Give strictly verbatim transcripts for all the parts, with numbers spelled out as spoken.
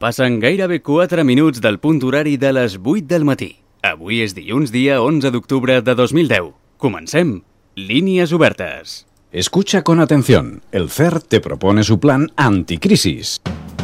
Passen gairebé quatre minuts del punt horari de les vuit del matí. Avui és dilluns, dia onze d'octubre de dos mil deu. Comencem. Línies obertes. Escucha con atención. El C E R te propone su plan anticrisis.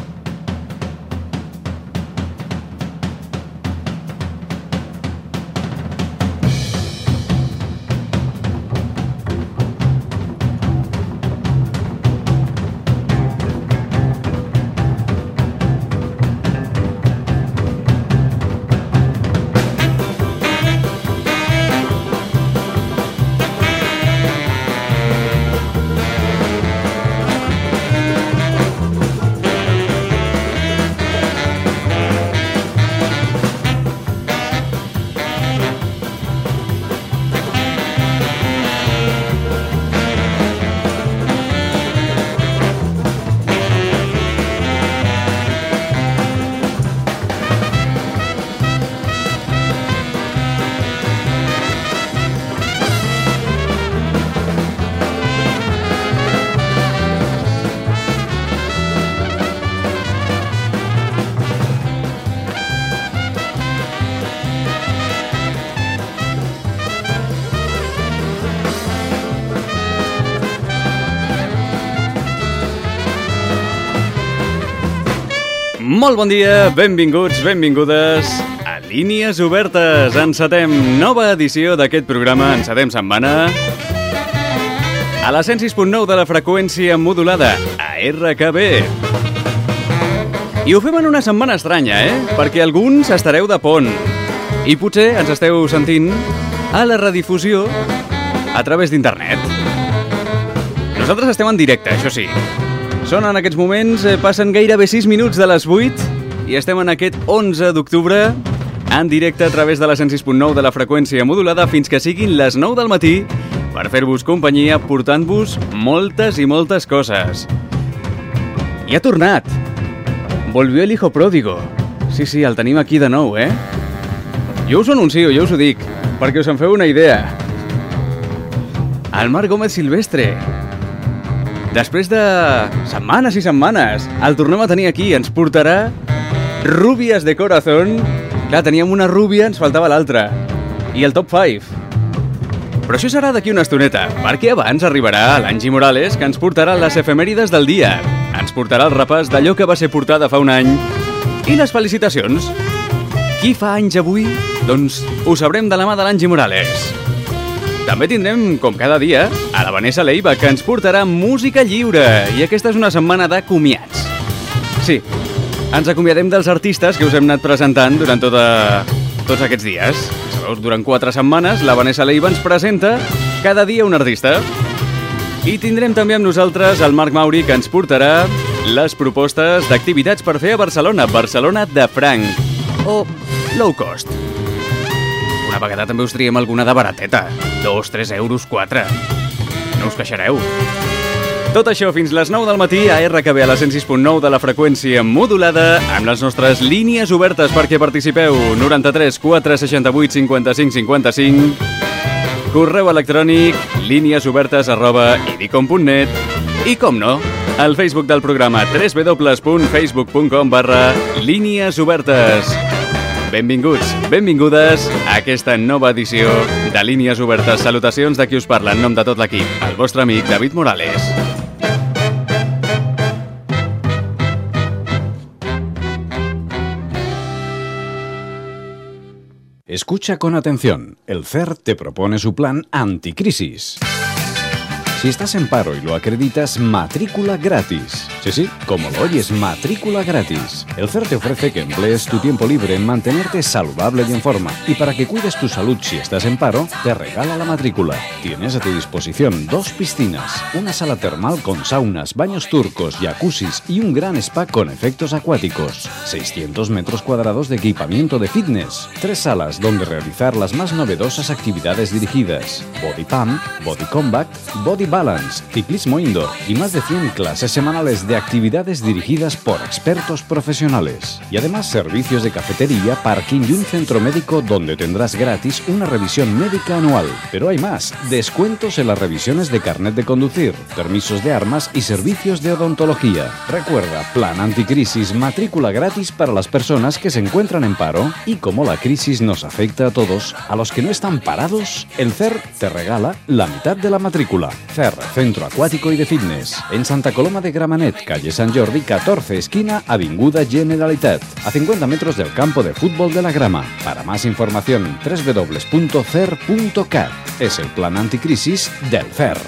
Molt bon dia, benvinguts, benvingudes a Línies Obertes. Encetem nova edició d'aquest programa, encetem setmana a la cent sis punt nou de la freqüència modulada, a R K B. I ho fem en una setmana estranya, eh? Perquè alguns estareu de pont i potser ens esteu sentint a la redifusió a través d'internet. Nosaltres estem en directe, això sí. Són en aquests moments, eh, passen gairebé sis minuts de les vuit i estem en aquest onze d'octubre en directe a través de la cent sis punt nou de la freqüència modulada fins que siguin les nou del matí per fer-vos companyia portant-vos moltes i moltes coses. I ha tornat. Volvió el hijo pródigo. Sí, sí, el tenim aquí de nou, eh? Jo us ho anuncio, jo us ho dic, perquè us en feu una idea. El Marc Gómez Silvestre. Després de setmanes i setmanes, el tornem a tenir aquí. Ens portarà Rubias de Corazón. Clar, teníem una rúbia, ens faltava l'altra. I el top cinc. Però això serà d'aquí una estoneta, perquè abans arribarà l'Angie Morales, que ens portarà les efemèrides del dia. Ens portarà el repàs d'allò que va ser portada fa un any. I les felicitacions. Qui fa anys avui? Doncs ho sabrem de la mà de l'Angie Morales. També tindrem, com cada dia, a la Vanessa Leiva, que ens portarà música lliure. I aquesta és una setmana de comiats. Sí, ens acomiadem dels artistes que us hem anat presentant durant tota, tots aquests dies. Sabeu, durant quatre setmanes, la Vanessa Leiva ens presenta cada dia un artista. I tindrem també amb nosaltres el Marc Mauri, que ens portarà les propostes d'activitats per fer a Barcelona. Barcelona de franc o low cost. Una vegada també us triem alguna de barateta. Dos, tres euros, quatre. No us queixareu. Tot això fins les nou del matí a R K B a la cent sis punt nou de la freqüència modulada amb les nostres línies obertes perquè participeu. noranta-tres quatre seixanta-vuit cinquanta-cinc cinquanta-cinc. Correu electrònic líniesobertes arroba idicom punt net. I com no, al Facebook del programa w w w punt facebook punt com barra línies obertes. Benvinguts, benvingudes a aquesta nova edició de Línies Obertes. Salutacions de qui us parla en nom de tot l'equip, el vostre amic David Morales. Escucha con atención. El C E R te propone su plan anticrisis. Si estás en paro y lo acreditas, matrícula gratis. Sí, sí, como lo oyes, matrícula gratis. El C E R te ofrece que emplees tu tiempo libre en mantenerte saludable y en forma. Y para que cuides tu salud si estás en paro, te regala la matrícula. Tienes a tu disposición dos piscinas, una sala termal con saunas, baños turcos, jacuzzis y un gran spa con efectos acuáticos. seiscientos metros cuadrados de equipamiento de fitness. Tres salas donde realizar las más novedosas actividades dirigidas. Body Pump, Body Combat, Body Balance, ciclismo indoor y más de cien clases semanales de actividades dirigidas por expertos profesionales. Y además servicios de cafetería, parking y un centro médico donde tendrás gratis una revisión médica anual. Pero hay más, descuentos en las revisiones de carnet de conducir, permisos de armas y servicios de odontología. Recuerda, plan anticrisis, matrícula gratis para las personas que se encuentran en paro. Y como la crisis nos afecta a todos, a los que no están parados, el C E R te regala la mitad de la matrícula. C E R, Centro Acuático y de Fitness. En Santa Coloma de Gramenet, calle Sant Jordi catorce, esquina Avinguda Generalitat, a cincuenta metros del campo de fútbol de la Grama. Para más información, doble u doble u doble u punto c e r punto cat. Es el plan anticrisis del C E R.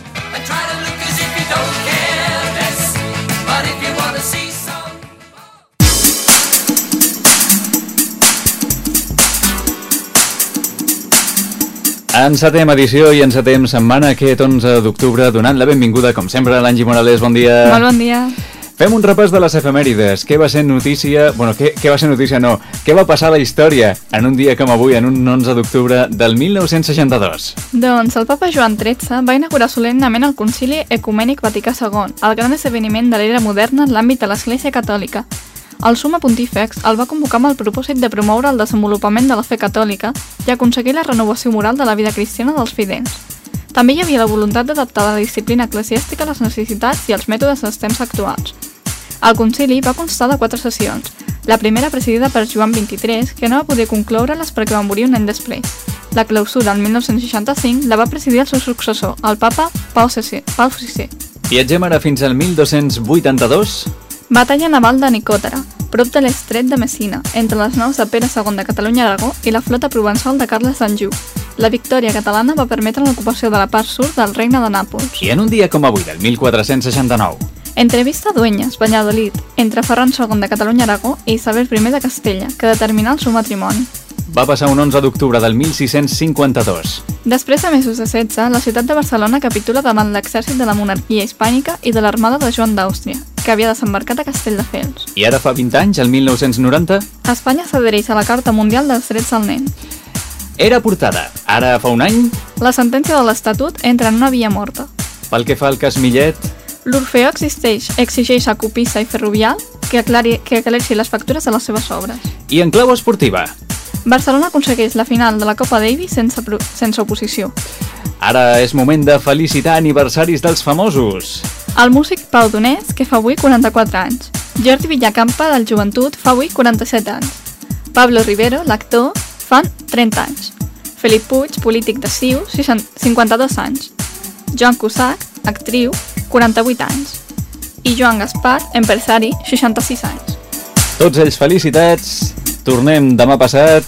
Encetem edició i encetem setmana aquest onze d'octubre, donant la benvinguda, com sempre, a l'Angie Morales. Bon dia. Molt bon dia. Fem un repàs de les efemèrides. Què va ser notícia... Bueno, què, què va ser notícia? No. Què va passar a la història en un dia com avui, en un onze d'octubre del mil nou-cents seixanta-dos? Doncs el papa Joan tretze va inaugurar solemnement el Concili Ecumènic Vaticà segon, el gran esdeveniment de l'era moderna en l'àmbit de l'Església Catòlica. El Summa Pontífex el va convocar amb el propòsit de promoure el desenvolupament de la fe catòlica i aconseguir la renovació moral de la vida cristiana dels fidels. També hi havia la voluntat d'adaptar la disciplina eclesiàstica a les necessitats i als mètodes dels temps actuals. El concili va constar de quatre sessions, la primera presidida per Joan vint-i-tres, que no va poder concloure-les perquè va morir un any després. La clausura, el mil nou-cents seixanta-cinc, la va presidir el seu successor, el papa Pau sisè. Viatgem ara fins al mil dos-cents vuitanta-dos. Batalla naval de Nicòtera, prop de l'estret de Messina, entre les naus de Pere segon de Catalunya-Aragó i la flota provençal de Carles d'Anjou. La victòria catalana va permetre l'ocupació de la part sud del regne de Nàpols. I en un dia com avui, del mil quatre-cents seixanta-nou. Entrevista a Dueñas, Valladolid, entre Ferran segon de Catalunya-Aragó i Isabel primer de Castella, que determinà el seu matrimoni. Va passar un onze d'octubre del mil sis-cents cinquanta-dos. Després de mesos de setge, la ciutat de Barcelona capitula davant l'exèrcit de la monarquia hispànica i de l'armada de Joan d'Àustria, que havia desembarcat a Castelldefels. I ara fa vint anys, el mil nou-cents noranta... Espanya s'adhereix a la Carta Mundial dels Drets del Nen. Era portada. Ara fa un any... La sentència de l'Estatut entra en una via morta. Pel que fa al cas Millet... L'Orfeó existeix, exigeix a Copissa i Ferrovial que aclari, que aclareixi les factures de les seves obres. I en clau esportiva... Barcelona aconsegueix la final de la Copa Davis sense, sense oposició. Ara és moment de felicitar aniversaris dels famosos. El músic Pau Donés, que fa avui quaranta-quatre anys. Jordi Villacampa, del Joventut, fa avui quaranta-set anys. Pablo Rivero, l'actor, fa trenta anys. Felip Puig, polític de CiU, cinquanta-dos anys. Joan Cusack, actriu, quaranta-vuit anys. I Joan Gaspar, empresari, seixanta-sis anys. Tots ells felicitats. Tornem demà passat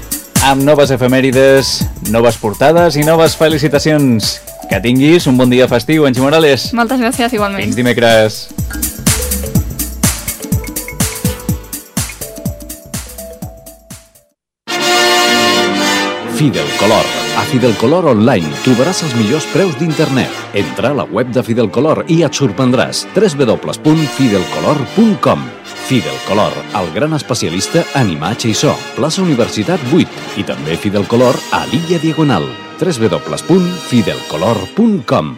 amb noves efemèrides, noves portades i noves felicitacions. Que tinguis un bon dia festiu, Angie Morales. Moltes gràcies, igualment. Fins dimecres. Fidelcolor. A Fidelcolor Online trobaràs els millors preus d'internet. Entra a la web de Fidelcolor i et sorprendràs. doble u doble u doble u punt fidelcolor punt com. Fidelcolor, el gran especialista en imatge i so. Plaça Universitat vuit i també Fidelcolor a l'Illa Diagonal. doble u doble u doble u punt fidelcolor punt com.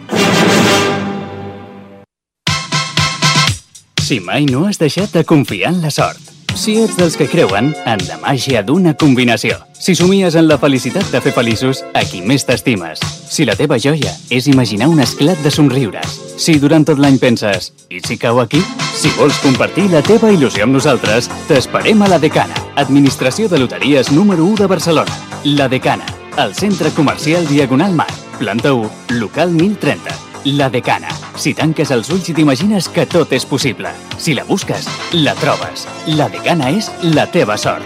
Si mai no has deixat de confiar en la sort. Si ets dels que creuen en la màgia d'una combinació. Si somies en la felicitat de fer feliços a qui més t'estimes. Si la teva joia és imaginar un esclat de somriures. Si durant tot l'any penses, i si cau aquí? Si vols compartir la teva il·lusió amb nosaltres, t'esperem a La Decana, Administració de Loteries número u de Barcelona. La Decana, al centre comercial Diagonal Mar, planta u, local mil trenta. La Decana. Si tanques els ulls i t'imagines que tot és possible. Si la busques, la trobes. La Decana és la teva sort.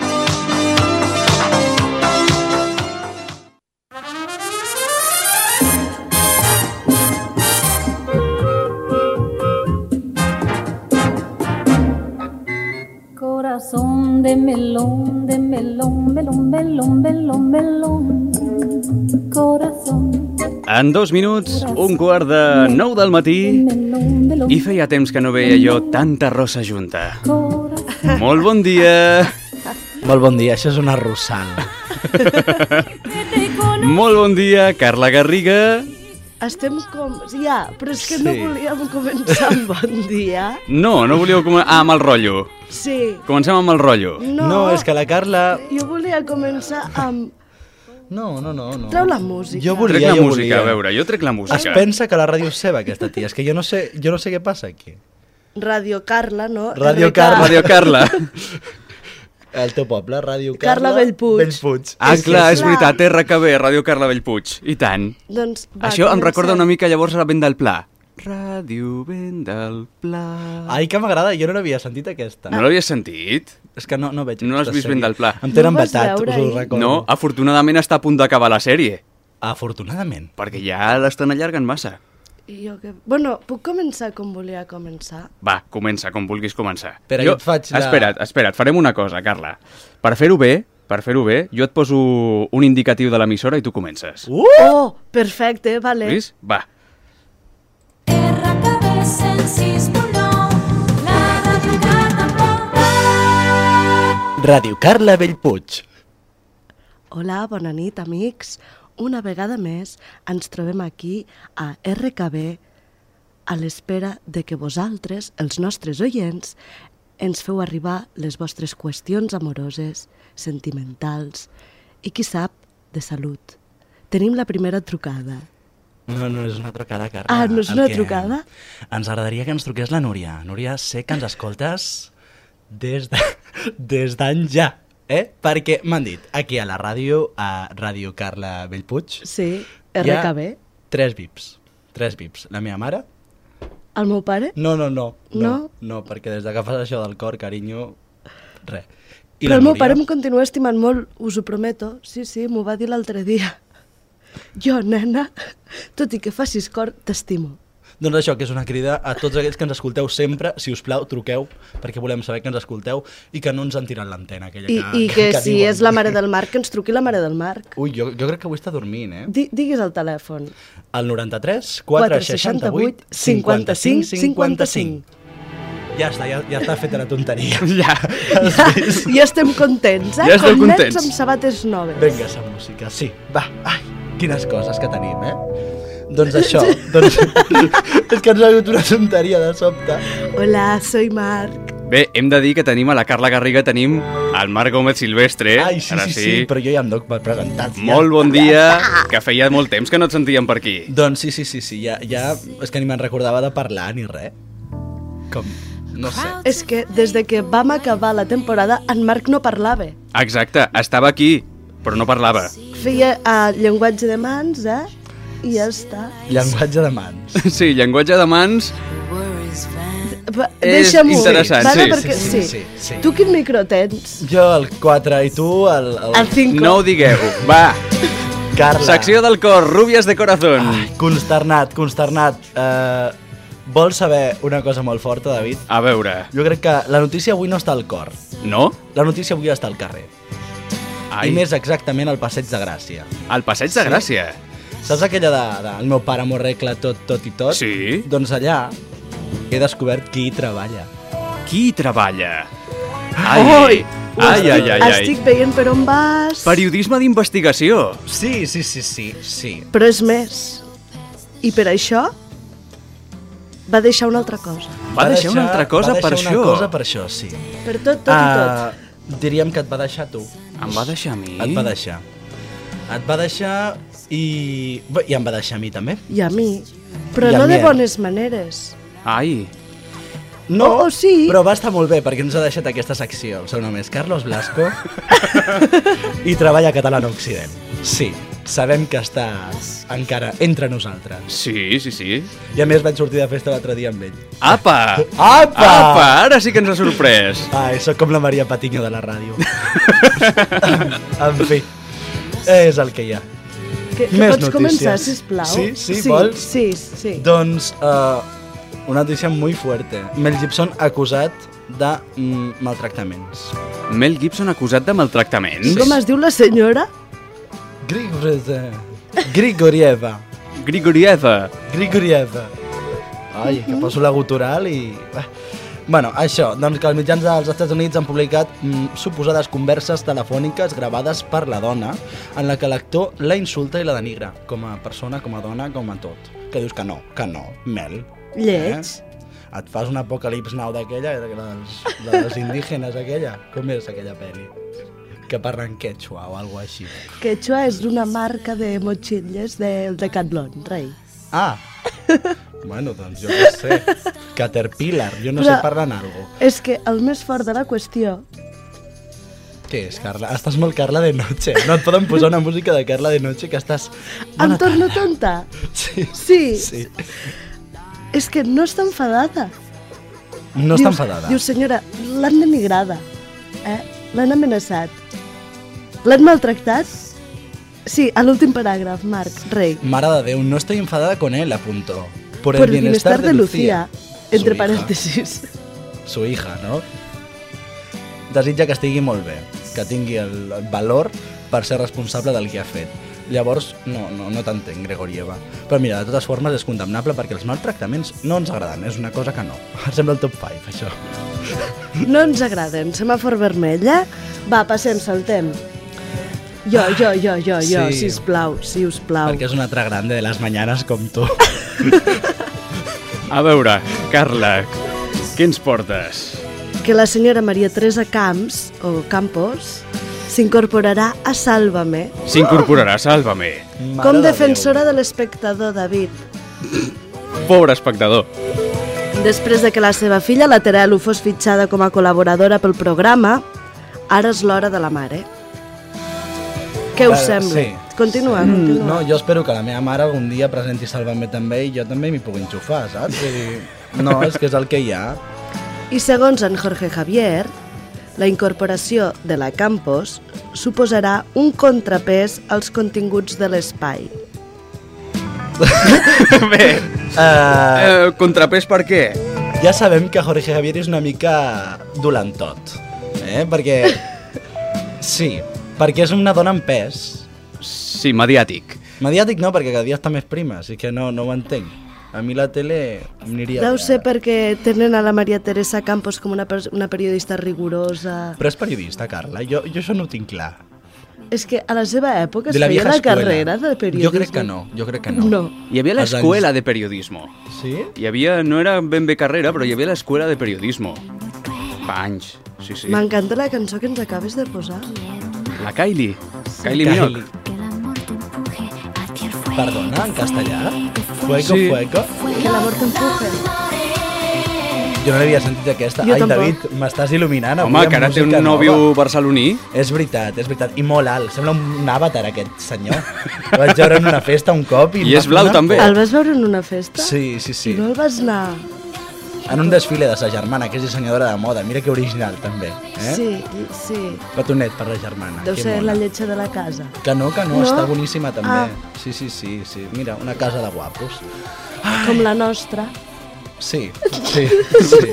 Corazón de melón, de melón, melón, melón, melón, melón. Corazón. En dos minuts, un quart de nou del matí, i feia temps que no veia jo tanta rossa junta. Molt bon dia! Molt bon dia, això és una arrossada. Molt bon dia, Carla Garriga. estem com... Ja, però és que no Sí. volíem començar amb bon dia. No, no volíeu començar... Ah, amb el rotllo. Sí. Comencem amb el rotllo. No, No, és que la Carla... jo volia començar amb... No, no, no. no. Treu la música. Jo Trec volia, la jo música, volia. a veure, jo trec la Es música. pensa que la ràdio és seva, aquesta tia. És que jo no sé, jo no sé què passa aquí. Radio Carla, no? Radio R K. Carla. Radio Carla. El teu poble, Ràdio Carla... Carla Bellpuig. Bellpuig. Ah, És que clar, és és clar. veritat, R K B, Radio Carla Bellpuig. I tant. Doncs, va, Això em comencem. recorda una mica llavors a la Vent del Pla. Ràdio Vent del Pla. Ai, que m'agrada, jo no l'havia sentit aquesta. No l'havies sentit? És que no, no veig No has aquesta vist sèrie. Vent del Pla? Em tenen No vas vetat, veure us ho ahir? recordo. No, afortunadament està a punt d'acabar la sèrie, Afortunadament. perquè ja l'estan allargant massa. I jo que... Bueno, puc començar com volia començar? Va, comença, com vulguis començar. Espera, jo et faig la- Espera't, espera't, farem una cosa, Carla. Per fer-ho bé, per fer-ho bé, jo et poso un indicatiu de l'emissora i tu comences. Uh! Oh, perfecte, vale. Vist? Va. R K B cent sis punt nou, la ràdio que t'emporta. Ràdio Carla Bellpuig. Hola, bona nit, amics. Una vegada més ens trobem aquí a R K B a l'espera de que vosaltres, els nostres oients, ens feu arribar les vostres qüestions amoroses, sentimentals i, qui sap, de salut. Tenim la primera trucada. No, no és una trucada, Carla. Ah, no és El una que trucada? Ens agradaria que ens truqués la Núria. Núria, sé que ens escoltes des de, des d'anys ja, eh? Perquè m'han dit, aquí a la ràdio, a Ràdio Carla Bellpuig, Sí, hi R ha K B. tres vips. Tres vips. La meva mare? El meu pare? No, no, no. No? No, no perquè des de que fas això del cor, carinyo, res. I Però la el meu Núria? pare em continua estimant molt, us ho prometo. Sí, sí, m'ho va dir l'altre dia. Jo, nena, tot i que facis cor, t'estimo. Doncs això, que és una crida a tots aquells que ens escolteu sempre, si us plau, truqueu, perquè volem saber que ens escolteu i que no ens han tirat l'antena. aquella I, que, i que, que si diuen. és la mare del Marc, que ens truqui la mare del Marc. Ui, jo, jo crec que avui està dormint, eh? Di, digues el telèfon. El noranta-tres, quatre seixanta-vuit, cinquanta-cinc, cinquanta-cinc. Ja està, ja, ja està feta la tonteria. Ja. Ja, ja estem contents, eh? Ja esteu Com nens contents. amb sabates noves. Vinga, esa música, sí. Va, ai, quines coses que tenim, eh? Doncs això, doncs... és que ens ha hagut una tonteria de sobte. Hola, soy Marc. Bé, hem de dir que tenim a la Carla Garriga, tenim el Marc Gómez Silvestre. Ai, sí, Ara sí, sí, però jo ja em doc per presentat. Ja. Molt bon dia, que feia molt temps que no et sentíem per aquí. Doncs sí, sí, sí, sí, ja, ja és que ni me'n recordava de parlar ni res. Com, no sé. És que des de que vam acabar la temporada, en Marc no parlava. Exacte, estava aquí, però no parlava. Feia uh, llenguatge de mans, eh? I ja està. Llenguatge de mans. Sí, llenguatge de mans... Va, És deixa-m'ho. interessant, vale? sí, Perquè, sí, sí, sí, sí. Tu quin micro tens? Jo el quatre i tu el... el... El cinco. No ho digueu. Va, Carla. secció del cor, Rúbies de Corazón. Ai, consternat, consternat. Uh, vols saber una cosa molt forta, David? A veure, Jo crec que la notícia avui no està al cor. no? La notícia avui està al carrer. Ai, I més exactament al Passeig de Gràcia. al Passeig de Gràcia. Saps aquella de, de el meu pare m'ho arregla tot, tot i tot? Sí. Doncs allà he descobert qui hi treballa. Qui hi treballa? Ai, Ai, ai, ai, ai, ai. Estic veient per on vas. Periodisme d'investigació. Sí, sí, sí, sí, sí. Però és més. I per això va deixar una altra cosa. Va deixar una altra cosa va per deixar això. una cosa per això, sí. Per tot, tot i tot. Ah, diríem que et va deixar tu. Em va deixar a mi? Et va deixar. Et va deixar i... Bé, i em va deixar a mi també. I a mi. Però I a no mi, de eh? bones maneres. Ai, No, Oh, sí. però va estar molt bé perquè ens ha deixat aquesta secció. El seu nom és Carlos Blasco i treballa a Catalana Occident. Sí, sabem que estàs encara entre nosaltres. sí, sí, sí. I a més vaig sortir de festa l'altre dia amb ell. Apa! Apa! Apa! Ara sí que ens ha sorprès. Ai, sóc com la Maria Patiño de la ràdio. En fi, és el que hi ha. Que, que Més pots notícies. començar, sisplau? Sí, sí, sí vols? Sí, sí. Doncs uh, una notícia molt fuerte. Mel Gibson acusat de mm, maltractaments. Mel Gibson acusat de maltractaments? Com es diu la senyora? Grigorieva. Grigorieva. Grigorieva. Grigorieva. Ai, que poso la gutural i... Bueno, això, doncs que els mitjans dels Estats Units han publicat mm, suposades converses telefòniques gravades per la dona en la que l'actor la insulta i la denigra, com a persona, com a dona, com a tot. Que dius que no, que no, Mel. Lleig. Eh? Et fas una Apocalips Now d'aquella, de dels, de les indígenes aquella. Com és aquella pel·li? Que parlen quechua o alguna així. Quechua és una marca de motxilles del Decathlon, rei. Ah! Bueno, doncs jo què sé. Caterpillar, jo no Però sé parlar en algo. És que el més fort de la qüestió... Què és, Carla? Estàs molt Carla de Noche. No et poden posar una música de Carla de Noche que estàs... Em torno tonta? Sí. Sí. Sí. És que no està enfadada. No dius, està enfadada. Diu, senyora, l'han denigrada. Eh? L'han amenaçat. L'han maltractat? Sí, a l'últim paràgraf, Marc, rei. Mare de Déu, no estoy enfadada con él, apunto. Por, Por el bienestar, de Lucía, entre Su hija. paréntesis. Su hija, no? Desitja que estigui molt bé, que tingui el valor per ser responsable del que ha fet. Llavors, no, no, no t'entenc, Gregorieva. Però mira, de totes formes és condemnable perquè els maltractaments no ens agraden, és una cosa que no. Sembla el top cinc, això. No ens agraden. Semàfor vermella? Va, passem, saltem. Jo, jo, jo, jo, jo, Sí. sisplau, sisplau. Perquè és una altra grande de les mañanes com tu. A veure, Carla, què ens portes? Que la senyora Maria Teresa Camps, o Campos, s'incorporarà a Sálvame S'incorporarà, Sálvame. Mare com de defensora de l'espectador, David. Pobre espectador. Després de que la seva filla, la Terelu, fos fitxada com a col·laboradora pel programa, ara és l'hora de la mare. Què us Eh, sembla? sí. Continua, Déu. continua. No, jo espero que la meva mare algun dia presenti Sálvame també i jo també m'hi pugui enxufar, saps? Vull dir, no, és que és el que hi ha. I segons en Jorge Javier, la incorporació de la Campos suposarà un contrapès als continguts de l'espai. Bé, Uh, eh, contrapès per què? ja sabem que Jorge Javier és una mica dolentot, eh? Perquè... Sí, perquè és una dona amb pes. Sí, mediàtic. Mediàtic no, perquè cada dia està més prima, així que no, no ho entenc. A mi la tele m'aniria... Deu bé. ser perquè tenen a la Maria Teresa Campos com una, pers- una periodista rigorosa. Però és periodista, Carla, jo, jo això no ho tinc clar. És que a la seva època es De la feia vieja la escuela. carrera de periodisme. Jo crec que no, jo crec que no. No. Hi havia Els l'escuela anys- de periodismo. Sí? Hi havia, no era ben bé carrera, però hi havia l'escuela de periodismo. Fa anys, sí, sí. M'encanta la cançó que ens acabes de posar. La Kylie. Kylie Minogue. Perdona, en castellà? Fuego, Sí. fuego? Que l'amor t'empuje. Jo no l'havia sentit aquesta. Jo Ai, tampoc. David, m'estàs il·luminant. Home, avui amb que ara té un música nòvio nova. barceloní. És veritat, és veritat. I molt alt. Sembla un avatar, aquest senyor. El vaig veure en una festa un cop i... I em va és blau, fer una també. por. El vas veure en una festa? Sí, sí, sí. I no el vas anar... En un desfile de sa germana, que és dissenyadora de moda. Mira que original, també. Eh? Sí, sí. Petonet per la germana. Deu que ser mona. la lletja de la casa. Que no, que no, No? està boníssima també. Ah. Sí, sí, sí, sí. Mira, una casa de guapos. Com la nostra. Sí, sí, sí.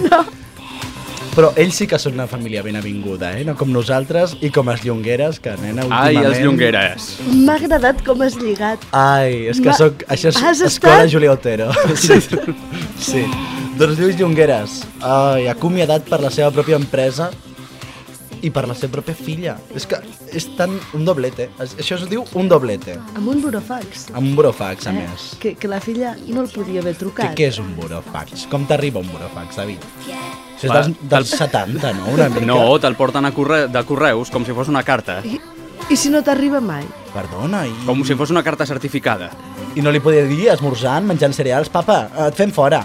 Però ells sí que són una família ben avinguda, eh? No com nosaltres i com els Llongueres, que, nena, Ai, últimament... els Llongueres. M'ha agradat com has lligat. Ai, és que Ma- soc... Això és Has escola estat- Julia Otero. Sí. Sí. Doncs Lluís Llongueres, ai, acomiadat per la seva pròpia empresa i per la seva pròpia filla. És que és tan... un doblete. Això es diu un doblete. Amb un burofax. Amb un burofax, a més. Que, que la filla no el podia haver Què, trucat. què és un burofax? Com t'arriba un burofax, David? Això és Va, dels, dels setanta, no? Una mica. No, te'l porten a corre de correus com si fos una carta. I, I si no t'arriba mai? Perdona, i... Com si fos una carta certificada. I no li podia dir esmorzant, menjant cereals, papa, et fem fora.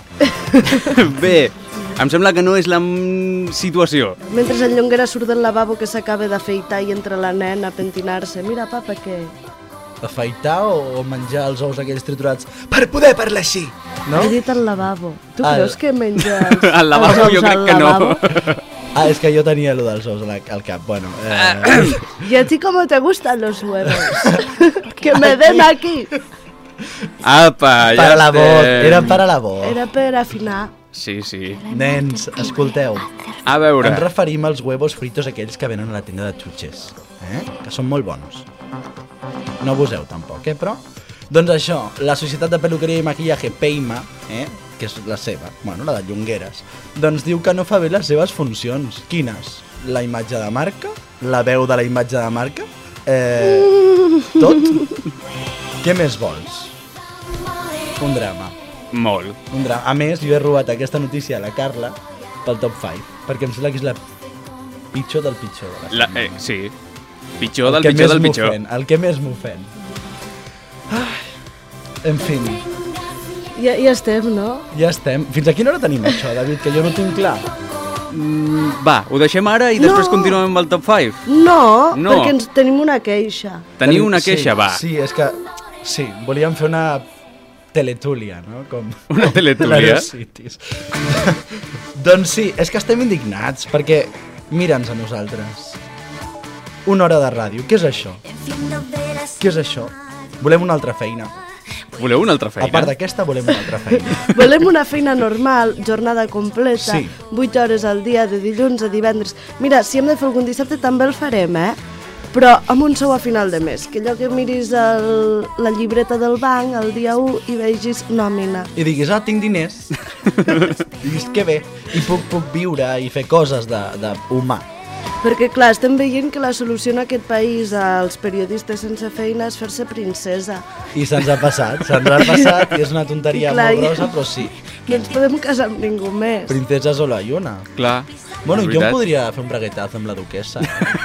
Bé, em sembla que no és la mm, situació. Mentre el Llonguera surt del lavabo que s'acaba d'afeitar i entra la nena a pentinar-se. Mira, papa, què? Afaitar o menjar els ous aquells triturats per poder parlar així, no? He dit al lavabo. Tu Al- creus que menja els, Al lavabo els ous jo crec al que no. lavabo? Ah, és que jo tenia allò dels ous al, al cap, bueno. Eh, ¿Y a ti cómo te gustan los huevos? Que me den aquí. Apa, ja para la voz, estem. era para la voz. Era per afinar. Sí, sí. Nens, escolteu, A veure, ens referim als huevos fritos aquells que venen a la tenda de xutxes, eh? Que són molt bons. No abuseu tampoc, eh, però... Doncs això, la societat de peluqueria i maquillaje Peima, eh? que és la seva, bueno, la de Llongueres, doncs diu que no fa bé les seves funcions. Quines? La imatge de marca? La veu de la imatge de marca? Eh, tot? Què més vols? Un drama. Molt. Un drama. A més, jo he robat aquesta notícia a la Carla pel top cinc, perquè em sembla que és la pitjor del pitjor. De la La, eh, sí. Pitjor del el que pitjor més del pitjor. m'ofèn, el que més m'ofèn. Ai, en fi, Ja, ja estem, no? ja estem. Fins a quina hora tenim això, David? Que jo no tinc clar. Mm, va, ho deixem ara i després No. continuem amb el top cinc. No, No. perquè ens tenim una queixa. Teniu una queixa, sí, va. Sí, és que... Sí, volíem fer una teletúlia, no? Com... Una teletúlia? l'Aerocities. Doncs sí, és que estem indignats, perquè mira'ns a nosaltres. Una hora de ràdio, què és això? Què és això? Volem una altra feina. Voleu una altra feina? A part d'aquesta, volem una altra feina. Volem una feina normal, jornada completa, Sí. vuit hores al dia, de dilluns a divendres. Mira, si hem de fer algun dissabte també el farem, eh? Però amb un sou a final de mes, que allò que miris el, la llibreta del banc el dia u i vegis nòmina. I diguis, ah, tinc diners. I diguis, que bé. I puc, puc viure i fer coses de, de humà. Perquè, clar, estem veient que la solució en aquest país als periodistes sense feina és fer-se princesa. I se'ns ha passat, se'ns ha passat, i és una tonteria I clar, molt ja- grossa, però sí. No ens podem casar amb ningú més. Princesa solo hay una. Clar. Bueno, és jo em veritat. podria fer un braguetazo amb la duquesa.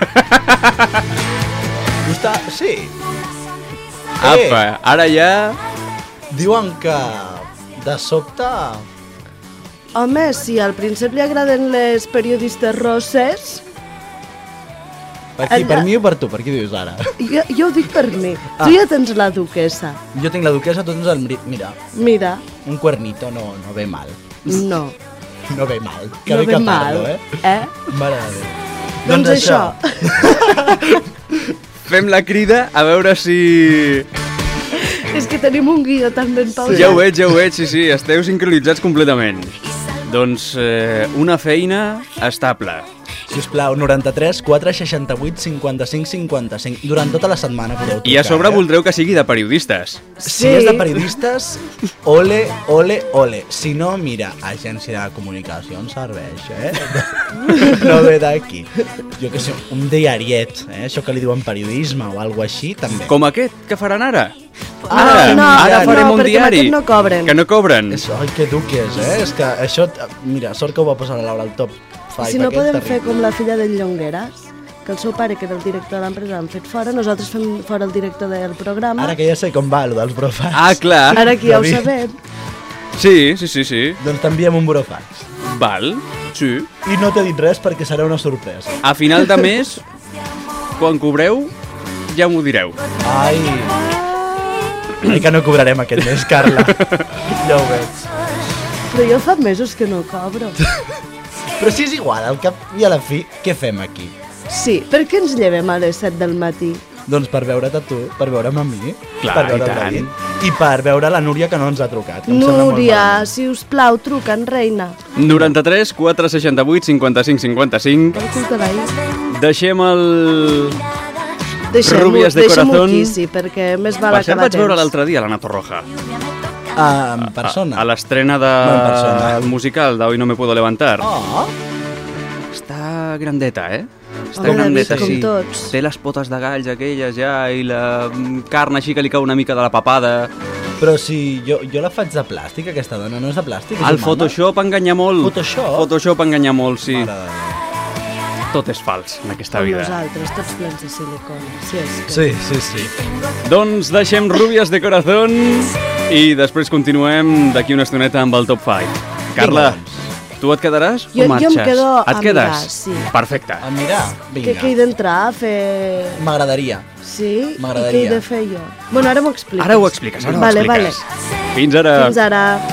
Està... Sí. Apa, ara ja... Diuen que de sobte... Home, si al príncep li agraden les periodistes rosses, Per qui? Allà- Per mi o per tu? Per qui dius ara? jo, jo ho dic per mi. Ah. Tu ja tens la duquesa. Jo tinc la duquesa, tu tens el... mri- Mira, Mira, un cuernito no, no ve mal. no. No ve mal. Que no bé ve que mal, parlo, eh? eh? Mare de Déu. Doncs això. Fem la crida a veure si... És que tenim un guió tan ben pausat. Ja ho veig, ja ho veig, sí, sí, esteu sincronitzats completament. Doncs eh, una feina estable. Sisplau, noranta-tres quatre seixanta-vuit cinquanta-cinc cinquanta-cinc. Durant tota la setmana podeu trucar. I a sobre eh? voldreu que sigui de periodistes. Si és de periodistes, ole, ole, ole. Si no, mira, agència de comunicació en serveix, eh? No ve d'aquí. Jo que sé, un diariet, eh? Això que li diuen periodisme o alguna així, també. Com aquest que faran ara. Ah, Ara, no, ara no, farem un perquè amb diari. aquest no cobren. Que no cobren. És, ai, que duques, eh? És que això... Mira, sort que ho va posar la Laura al top cinc. Si no aquest, podem terrible. fer com la filla del Llongueras, que el seu pare, que era el director de l'empresa, l'han fet fora, nosaltres fem fora el director del programa. Ara que ja sé com va, allò dels brofats. Ah, clar. Ara aquí ja ho David. sabem. Sí, sí, sí, sí. Doncs t'enviem un burofax. Val, sí. I no t'he dit res perquè serà una sorpresa. A final de mes, quan cobreu, ja m'ho direu. Ai... Ai, que no cobrarem aquest mes, Carla. Ja ho veig. Però jo fa mesos que no cobro. Però si és igual, al cap i a la fi, què fem aquí? Sí, per què ens llevem a les set del matí? Doncs per veure't a tu, per veure'm a mi, Clar, per veure i el tant. David, i per veure la Núria que no ens ha trucat. que em sembla molt Núria, malament. si us plau, truca'm, reina. noranta-tres quatre seixanta-vuit cinquanta-cinc cinquanta-cinc. Escolta-la ahí. Deixem el... Deixem-ho, Rubias de deixem-ho corazón. aquí, sí, perquè més val Per cert, acabar vaig veure temps. l'altre dia l'Anna Torroja. Ah, en persona. A, a l'estrena de... No, en persona. musical de Hoy no me puedo levantar. Oh, Està grandeta, eh? Està Home, grandeta, David, com sí. tots. Té les potes de galls aquelles ja i la mm, carn així que li cau una mica de la papada. però si jo, jo la faig de plàstic, aquesta dona, no és de plàstic? és El humana? Photoshop enganya molt. Photoshop? Photoshop enganya molt, sí. Mare de Déu. Tot és fals en aquesta Com vida. nosaltres, tots plens de silicona. Sí, és que... Sí, sí, sí. Doncs deixem Rubias de corazón i després continuem d'aquí una estoneta amb el top cinc. Carla, tu et quedaràs Jo- o marxes? jo em quedo et a quedes? mirar, sí. Perfecte. A mirar, Que, vinga. que he d'entrar a fer... M'agradaria. Sí? I què M'agradaria. he de fer jo? Bueno, ara m'ho expliques. Ara ho expliques, ara vale, ho expliques. Vale. Fins ara. Fins ara.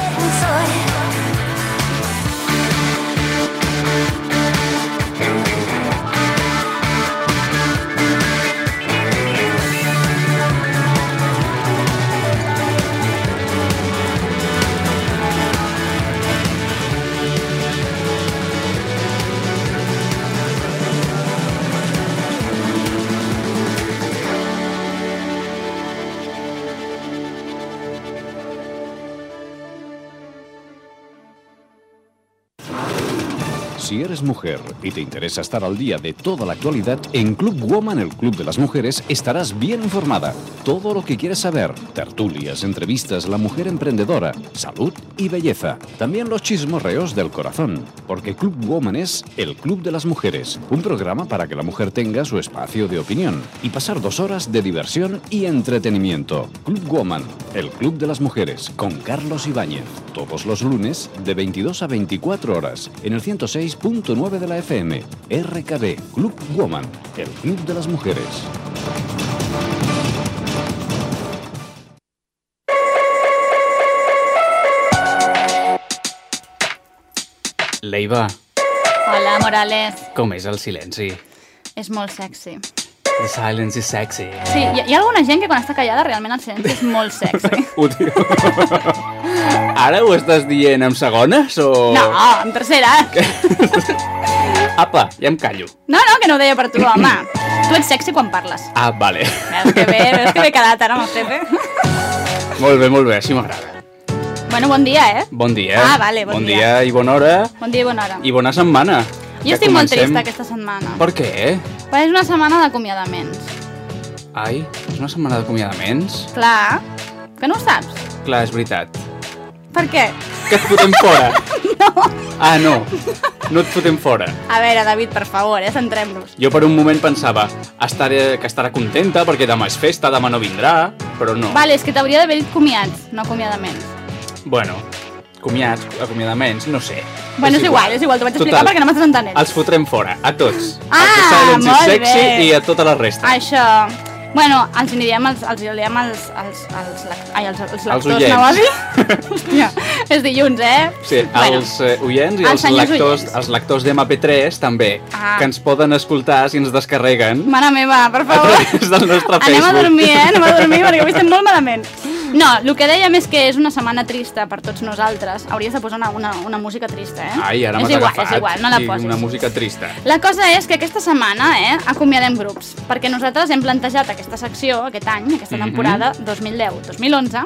Si eres mujer y te interesa estar al día de toda la actualidad, en Club Woman, el club de las mujeres, estarás bien informada. Todo lo que quieres saber, tertulias, entrevistas, la mujer emprendedora, salud y belleza. También los chismorreos del corazón, porque Club Woman es el club de las mujeres, un programa para que la mujer tenga su espacio de opinión y pasar dos horas de diversión y entretenimiento. Club Woman, el club de las mujeres, con Carlos Ibáñez, todos los lunes de veintidós a veinticuatro horas, en el ciento seis punto nueve de la F M. R K B, Club Woman, el club de las mujeres. Leiva, Hola, Morales. com és el silenci? És molt sexy. The silence is sexy. Sí, hi ha, hi ha alguna gent que quan està callada realment el silenci és molt sexy. Ho diu. Ara ho estàs dient en segones o...? No, en tercera. Apa, ja em callo. No, no, que no ho deia per tu, home. Tu ets sexy quan parles. Ah, vale. Veus que bé, veus que bé quedat ara amb el Pepe? Molt bé, molt bé, així m'agrada. Bueno, bon dia, eh? Bon dia. Ah, vale, bon bon dia. dia. i bona hora. Bon dia i bona hora. I bona setmana. Jo Ja estic molt comencem. trista aquesta setmana. Per què? Perquè és una setmana d'acomiadaments. Ai, és una setmana d'acomiadaments? Clar, que no ho saps? Clar, és veritat. Per què? Que et fotem fora. No. Ah, no. No et fotem fora. A veure, David, per favor, eh? Centrem-nos. Jo per un moment pensava estaré, que estarà contenta perquè demà és festa, demà no vindrà, però no. Vale, és que t'hauria d'haver dit comiats, no acomiadaments. Bueno, comiats, acomiadaments, no sé. Bueno, és igual, és igual, t'ho vaig explicar perquè no m'estàs entenent. Els fotrem fora, a tots. Ah, a Silence molt is Sexy bé. i a tota la resta. Això... Bueno, els hi diem els, els, hi diem els, els, els, lac- ai, els, els lectors, oients. no va dir? Hòstia, és dilluns, eh? Sí, Bueno, els eh, oients i els els, senyors lectors, oients. els lectors d'M P tres també, Ah. que ens poden escoltar si ens descarreguen Mare meva, per a favor. través del nostre Anem Facebook. a dormir, eh? Anem a dormir perquè avui estem molt malament. No, el que dèiem és que és una setmana trista per tots nosaltres. Hauries de posar una, una, una música trista, eh? Ai, ara és m'has igual, agafat. És igual, no la I posis. una música trista. La cosa és que aquesta setmana eh, acomiadem grups, perquè nosaltres hem plantejat aquesta secció, aquest any, aquesta temporada, dos mil deu dos mil onze,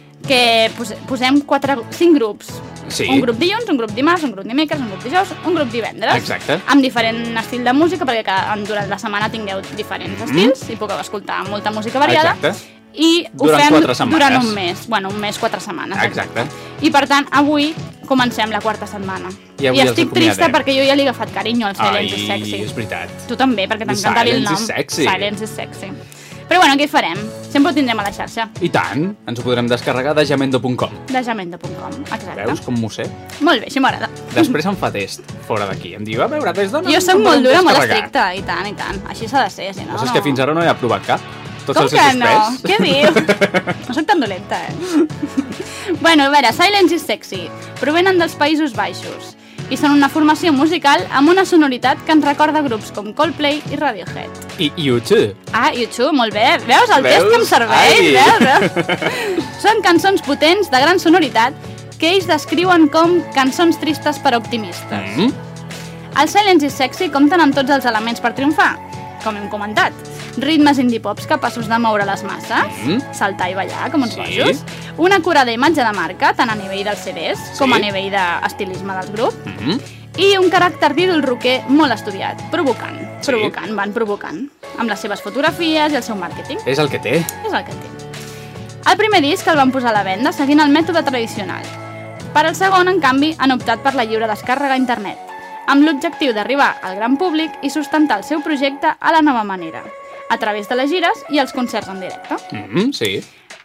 que pos posem quatre, cinc grups. Sí. Un grup dilluns, un grup dimarts, un grup dimecres, un grup dijous, un grup divendres. Exacte. Amb diferent estil de música, perquè cada, durant la setmana tingueu diferents estils i pugueu escoltar molta música variada. Exacte. I ho Durant fem quatre setmanes. durant un mes. Bueno, un mes, quatre setmanes. Exacte. I per tant, avui comencem la quarta setmana. I avui I els estic trista acomiadem. perquè jo ja li he agafat carinyo al Silence is Ai, Sexy. és veritat. Tu també, perquè The t'encanta el Silence nom. is sexy. Silence is sexy. Però bueno, què hi farem? Sempre ho tindrem a la xarxa. I tant, ens ho podrem descarregar de jamendo punt com. De jamendo punt com, exacte. Veus com m'ho sé? Molt bé, això m'agrada. Després em fa test fora d'aquí. Em diu, a veure, des d'on... Jo soc em molt podem dura, molt descarregar? estricta, i tant, i tant. Així s'ha de ser, si no... Pues és que fins ara no he aprovat cap. Tots Com els he que no? suspès. Què dius? No soc tan dolenta, eh? Bueno, a veure, Silence is Sexy. Provenen dels Països Baixos i són una formació musical amb una sonoritat que ens recorda grups com Coldplay i Radiohead. I U dos. Ah, U dos, molt bé. Veus el test Veus? que em serveix? Ai. Veus, veus? Són cançons potents, de gran sonoritat, que ells descriuen com cançons tristes per optimistes. Mm? El Silence is Sexy compten amb tots els elements per triomfar, com hem comentat. Ritmes indie-pops capaços de moure les masses, Mm. saltar i ballar com uns Sí. bojos, una curada imatge de marca, tant a nivell dels C Ds Sí. com a nivell d'estilisme del grup, Mm? i un caràcter d'ídol rocker molt estudiat, provocant, Sí. provocant, van provocant, amb les seves fotografies i el seu màrqueting. És el que té. És el que té. El primer disc el van posar a la venda seguint el mètode tradicional. Per al segon, en canvi, han optat per la lliure descàrrega a internet, amb l'objectiu d'arribar al gran públic i sustentar el seu projecte a la nova manera, a través de les gires i els concerts en directe. Mm, sí,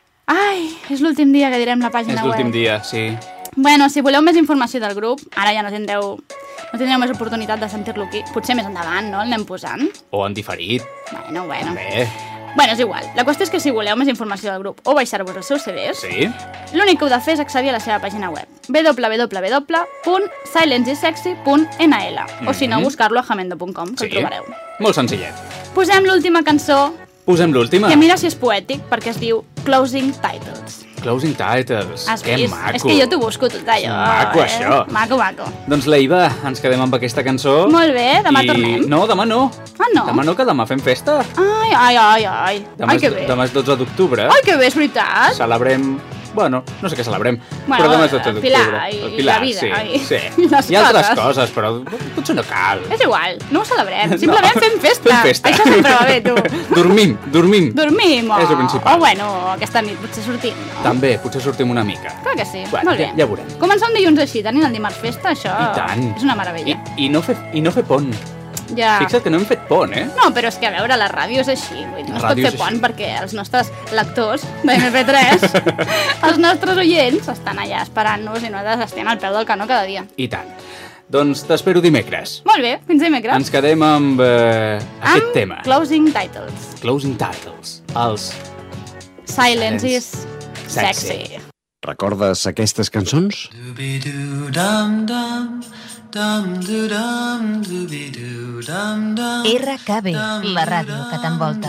Ai, és l'últim dia que direm la pàgina és web. l'últim dia, sí. Bueno, si voleu més informació del grup, ara ja no tindreu, no tindreu més oportunitat de sentir-lo aquí. Potser més endavant, no? El anem posant. O en diferit. Bueno, bueno. Bé, Bueno, és igual. La qüestió és que si voleu més informació del grup o baixar-vos els seus C Ds, sí. l'únic que heu de fer és accedir a la seva pàgina web w w w punt silence is sexy punt n l o si no, Mhm. buscar-lo a jamendo punt com, que Sí. el trobareu. Molt senzillet. Posem l'última cançó, Posem l'última. que mira si és poètic, perquè es diu Closing Titles. Closing Titles. Has que vist? maco. És que jo t'ho busco tot allò. Maco, eh? això. Maco, maco. Doncs Leiva, ens quedem amb aquesta cançó. Molt bé, demà I... tornem. No, demà no. Ah, no? Demà no, que demà fem festa. Ai, ai, ai, ai. Demà, Ai, que és, bé. demà és dotze d'octubre. Ai, que bé, és veritat. Celebrem Bueno, no sé què celebrem. Bueno, però demà és dotze el d'octubre. Pilar i El Pilar, la vida, sí, i- sí. i les Hi ha altres coses. coses, però potser no cal. És igual, no ho celebrem, simplement fem festa. Fem festa. Això sempre va bé, tu. Dormim, dormim. Dormim o... És el principal. O bueno, aquesta nit potser sortim, no? També, potser sortim una mica. Clar que sí, Bueno, molt bé. ja- ja veurem. Començar un dilluns així, tenint el dimarts festa, això I tant. és una I, meravella. i, no fer, I no fer pont. Ja... Fixa't que no hem fet pont, eh? No, però és que a veure, la ràdio és així, vull dir, no La es pot ràdio fer és pont així. perquè els nostres lectors d'M P tres, els nostres oients, estan allà esperant-nos i nosaltres estem al peu del canó cada dia. I tant. Doncs t'espero dimecres. Molt bé, fins dimecres. Ens quedem amb eh, aquest Amb tema. Closing Titles. Closing Titles. Els... Silence is Sexy. sexy. Recordes aquestes cançons? R K B, la ràdio que t'envolta.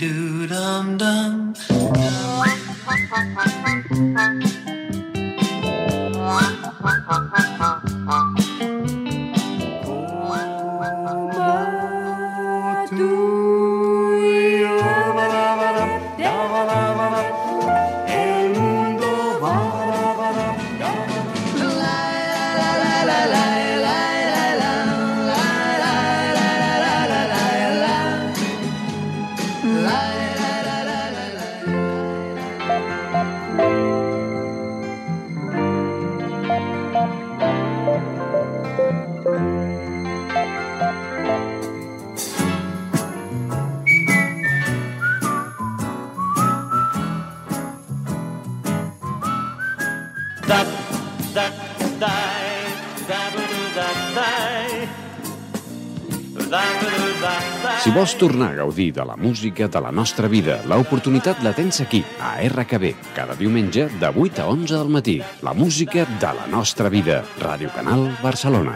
Si vols tornar a gaudir de la música de la nostra vida, l'oportunitat la tens aquí, a R K B, cada diumenge de vuit a onze del matí. La música de la nostra vida. Ràdio Canal Barcelona.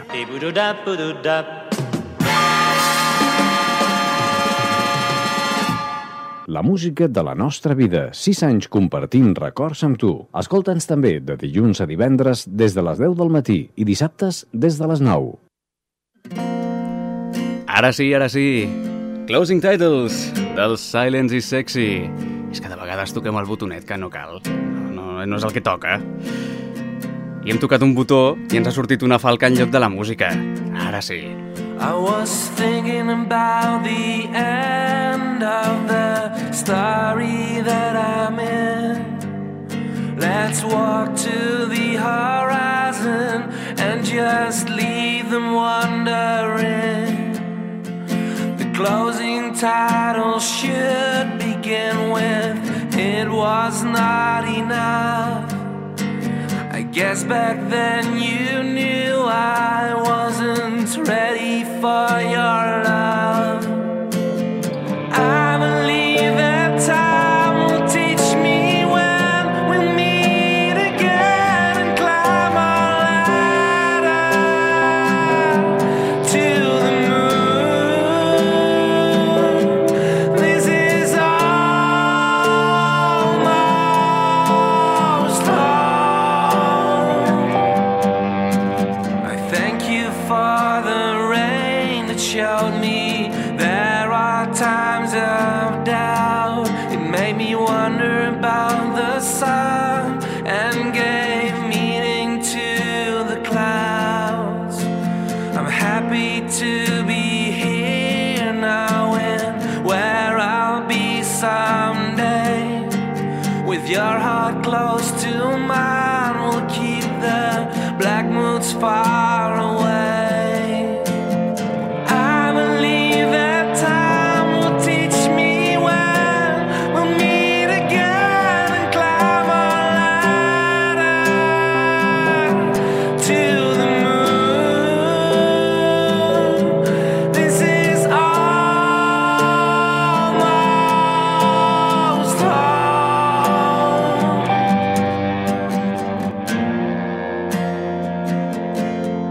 La música de la nostra vida. sis anys compartint records amb tu. Escolta'ns també de dilluns a divendres des de les deu del matí i dissabtes des de les nou. Ara sí, ara sí. Closing Titles del Silence is Sexy. És que de vegades toquem el botonet que no cal. No, no, no és el que toca. I hem tocat un botó i ens ha sortit una falca en lloc de la música. Ara sí. I was thinking about the end of the story that I'm in. Let's walk to the horizon and just leave them wondering. The closing title should begin with "It was not enough." I guess back then you knew I wasn't ready for your love. I believe that time will teach me when we'll meet again and climb our ladder to the moon. This is almost home. I thank you for the rain that showed me there are times of doubt. It made me wonder about the sun and gave meaning to the clouds. I'm happy to be here now and where I'll be someday. With your heart close to mine, we'll keep the black moods far away. I believe that time will teach me when we'll meet again and climb our ladder to the moon. This is almost home.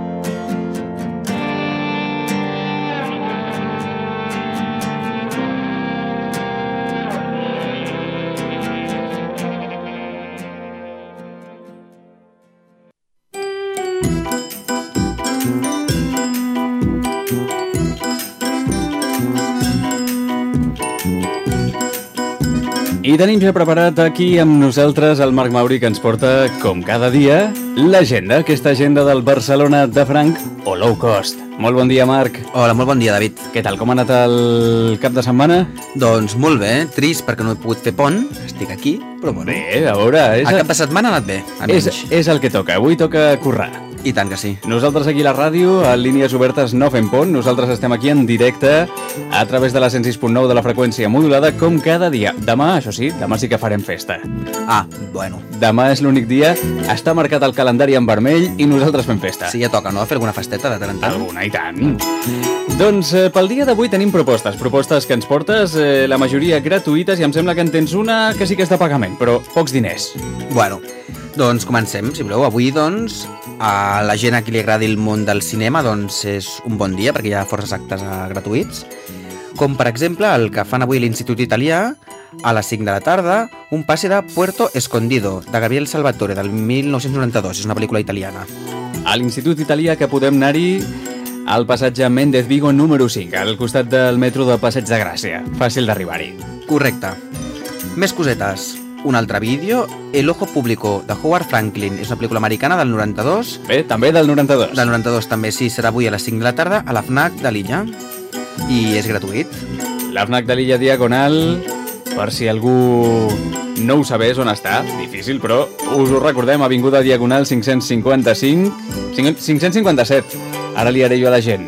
I tenim ja preparat aquí amb nosaltres el Marc Mauri, que ens porta, com cada dia, l'agenda, aquesta agenda del Barcelona de franc o low cost. Molt bon dia, Marc. Hola, molt bon dia, David. Què tal, com ha anat el cap de setmana? Doncs molt bé, trist perquè no he pogut fer pont, estic aquí, però bueno. Bé, a veure... És el cap de setmana ha anat bé, és, és el que toca, avui toca currar. I tant que sí. Nosaltres aquí a la ràdio, a Línies Obertes no fem pont, nosaltres estem aquí en directe a través de la cent sis punt nou de la freqüència modulada, com cada dia. Demà, això sí, demà sí que farem festa. Ah, bueno. Demà és l'únic dia, està marcat el calendari en vermell i nosaltres fem festa. Sí, ja toca, no?, fer alguna festeta de tant en tant. Alguna, i tant. Doncs eh, pel dia d'avui tenim propostes, propostes que ens portes, eh, la majoria gratuïtes, i em sembla que en tens una que sí que és de pagament, però pocs diners. Bueno, doncs comencem, si voleu. Avui, doncs, a la gent a qui li agradi el món del cinema, doncs és un bon dia, perquè hi ha forces actes eh, gratuïts, com per exemple el que fan avui a l'Institut Italià, a les cinc de la tarda, un passe de Puerto Escondido, de Gabriel Salvatore, del mil nou-cents noranta-dos, és una pel·lícula italiana. A l'Institut Italià, que podem anar-hi al passatge Méndez Vigo número cinc, al costat del metro de Passeig de Gràcia. Fàcil d'arribar-hi. Correcte. Més cosetes. Un altre vídeo, El ojo público, de Howard Franklin. És una pel·lícula americana del noranta-dos. Bé, també del noranta-dos. Del noranta-dos també, sí. Serà avui a les cinc de la tarda a la FNAC de l'Illa. I és gratuït. La FNAC de l'Illa Diagonal, per si algú no ho sabés on està, difícil, però us ho recordem, Avinguda Diagonal cinc-cents cinquanta-cinc, cinc-cents cinquanta-set. Ara li haré jo a la gent.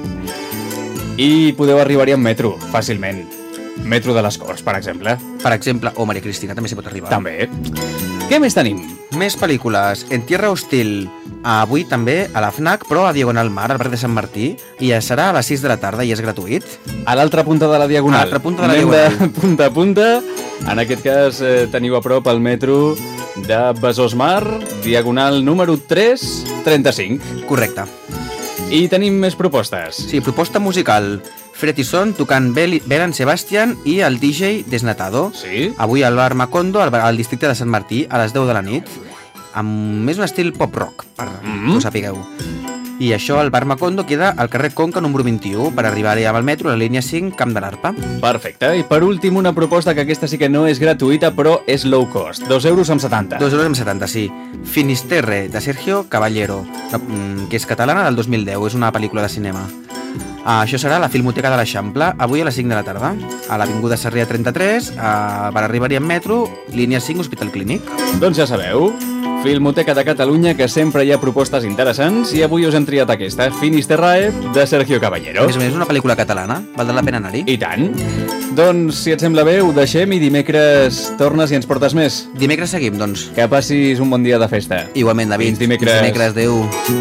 I podeu arribar-hi en metro, fàcilment. Metro de les Corts, per exemple. Per exemple, o Maria Cristina, també s'hi pot arribar. També. Què més tenim? Més pel·lícules. En Tierra Hostil, avui també a la FNAC, però a Diagonal Mar, al barri de Sant Martí, i ja serà a les sis de la tarda i és gratuït. A l'altra punta de la Diagonal. A l'altra punta de la Anem Diagonal. de punta a punta. En aquest cas eh, teniu a prop el metro de Besòs Mar, Diagonal número tres trenta-cinc. Correcte. I tenim més propostes. Sí, proposta musical. Fred i Son tocant Belan Sebastian i el D J Desnatado. Sí? Avui al bar Macondo, al, al districte de Sant Martí, a les deu de la nit, amb més un estil pop-rock, per mm-hmm. que ho sapigueu. I això, el bar Macondo queda al carrer Conca número vint-i-u, per arribar-hi amb el metro a la línia cinc, Camp de l'Arpa. Perfecte. I per últim, una proposta que aquesta sí que no és gratuïta, però és low cost. Dos euros amb setanta. Dos euros amb setanta, sí. Finisterre, de Sergio Caballero, que és catalana, del dos mil deu. És una pel·lícula de cinema. Uh, això serà a la Filmoteca de l'Eixample, avui a les cinc de la tarda, a l'Avinguda Sarrià trenta-tres, uh, per arribar-hi en metro, línia cinc, Hospital Clínic. Doncs ja sabeu, Filmoteca de Catalunya, que sempre hi ha propostes interessants, i avui us hem triat aquesta, Finisterrae, de Sergio Caballero. A més a més, és una pel·lícula catalana, valdrà la pena anar-hi. I tant. Doncs, si et sembla bé, ho deixem i dimecres tornes i ens portes més. Dimecres seguim, doncs. Que passis un bon dia de festa. Igualment, David. Fins dimecres. Fins dimecres, adéu.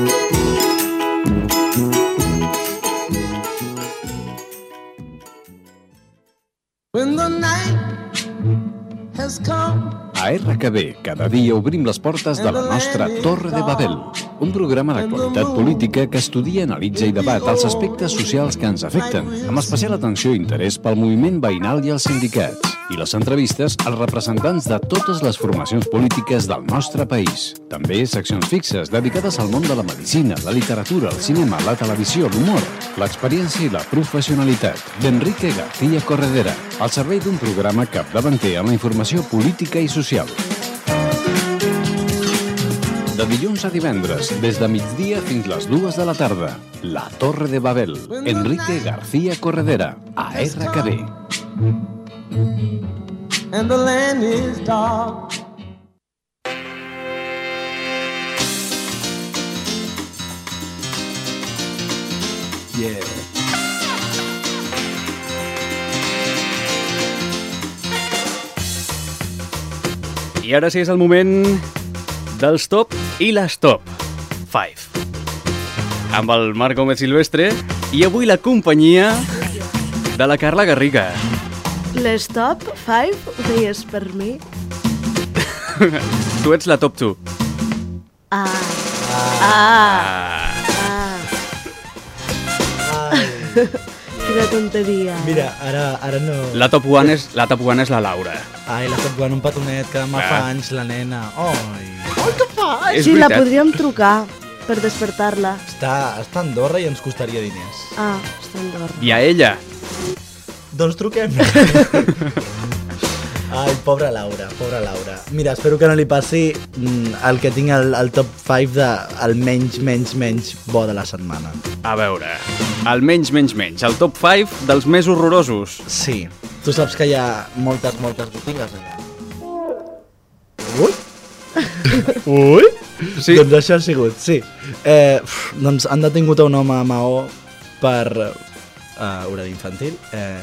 When the night has come. A R K B, cada dia obrim les portes de la nostra Torre de Babel, un programa d'actualitat política que estudia, analitza i debat els aspectes socials que ens afecten, amb especial atenció i interès pel moviment veïnal i els sindicats, i les entrevistes als representants de totes les formacions polítiques del nostre país. També seccions fixes dedicades al món de la medicina, la literatura, el cinema, la televisió, l'humor, l'experiència i la professionalitat, d'Enrique García Corredera, al servei d'un programa capdavanter en la informació política i social. De dilluns a divendres, des de migdia fins les dues de la tarda, La Torre de Babel, Enrique García Corredera, a R K B. And the land is dark. Yeah. I ara sí és el moment dels top i les top cinc. Amb el Marc Gómez Silvestre i avui la companyia de la Carla Garriga. Les top cinc ho deies per mi? Tu ets la top dos. Ah. Ah. Ah. ah. Quina tonteria. Mira, ara, ara no... La top one és la, top one és la Laura. Ai, la top one, un petonet, que demà fa anys, la nena. Ai. Ai, què fas? És Sí, veritat. la podríem trucar per despertar-la. Està, està a Andorra i ens costaria diners. Ah, està a Andorra. I a ella. Doncs truquem. Ai, pobra Laura, pobra Laura. Mira, espero que no li passi mm, el que tinc al, al top cinc de el menys, menys, menys bo de la setmana. A veure, el menys, menys, menys, el top cinc dels més horrorosos. Sí, tu saps que hi ha moltes, moltes botigues allà. Ui! Ui! Sí. Doncs això ha sigut, sí. Eh, uf, doncs han detingut a un home a Maó per... Uh, horari infantil. Eh,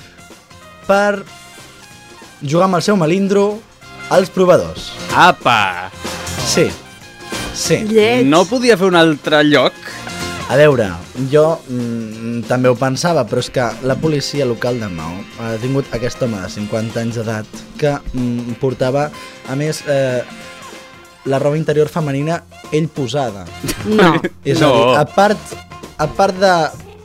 per jugar amb el seu melindro als provadors. Apa! Sí, sí. Lleig. No podia fer un altre lloc? A veure, jo mm, també ho pensava, però és que la policia local de Maó ha tingut aquest home de cinquanta anys d'edat que mm, portava, a més, eh, la roba interior femenina ell posada. No. És No. a dir, a part, a part de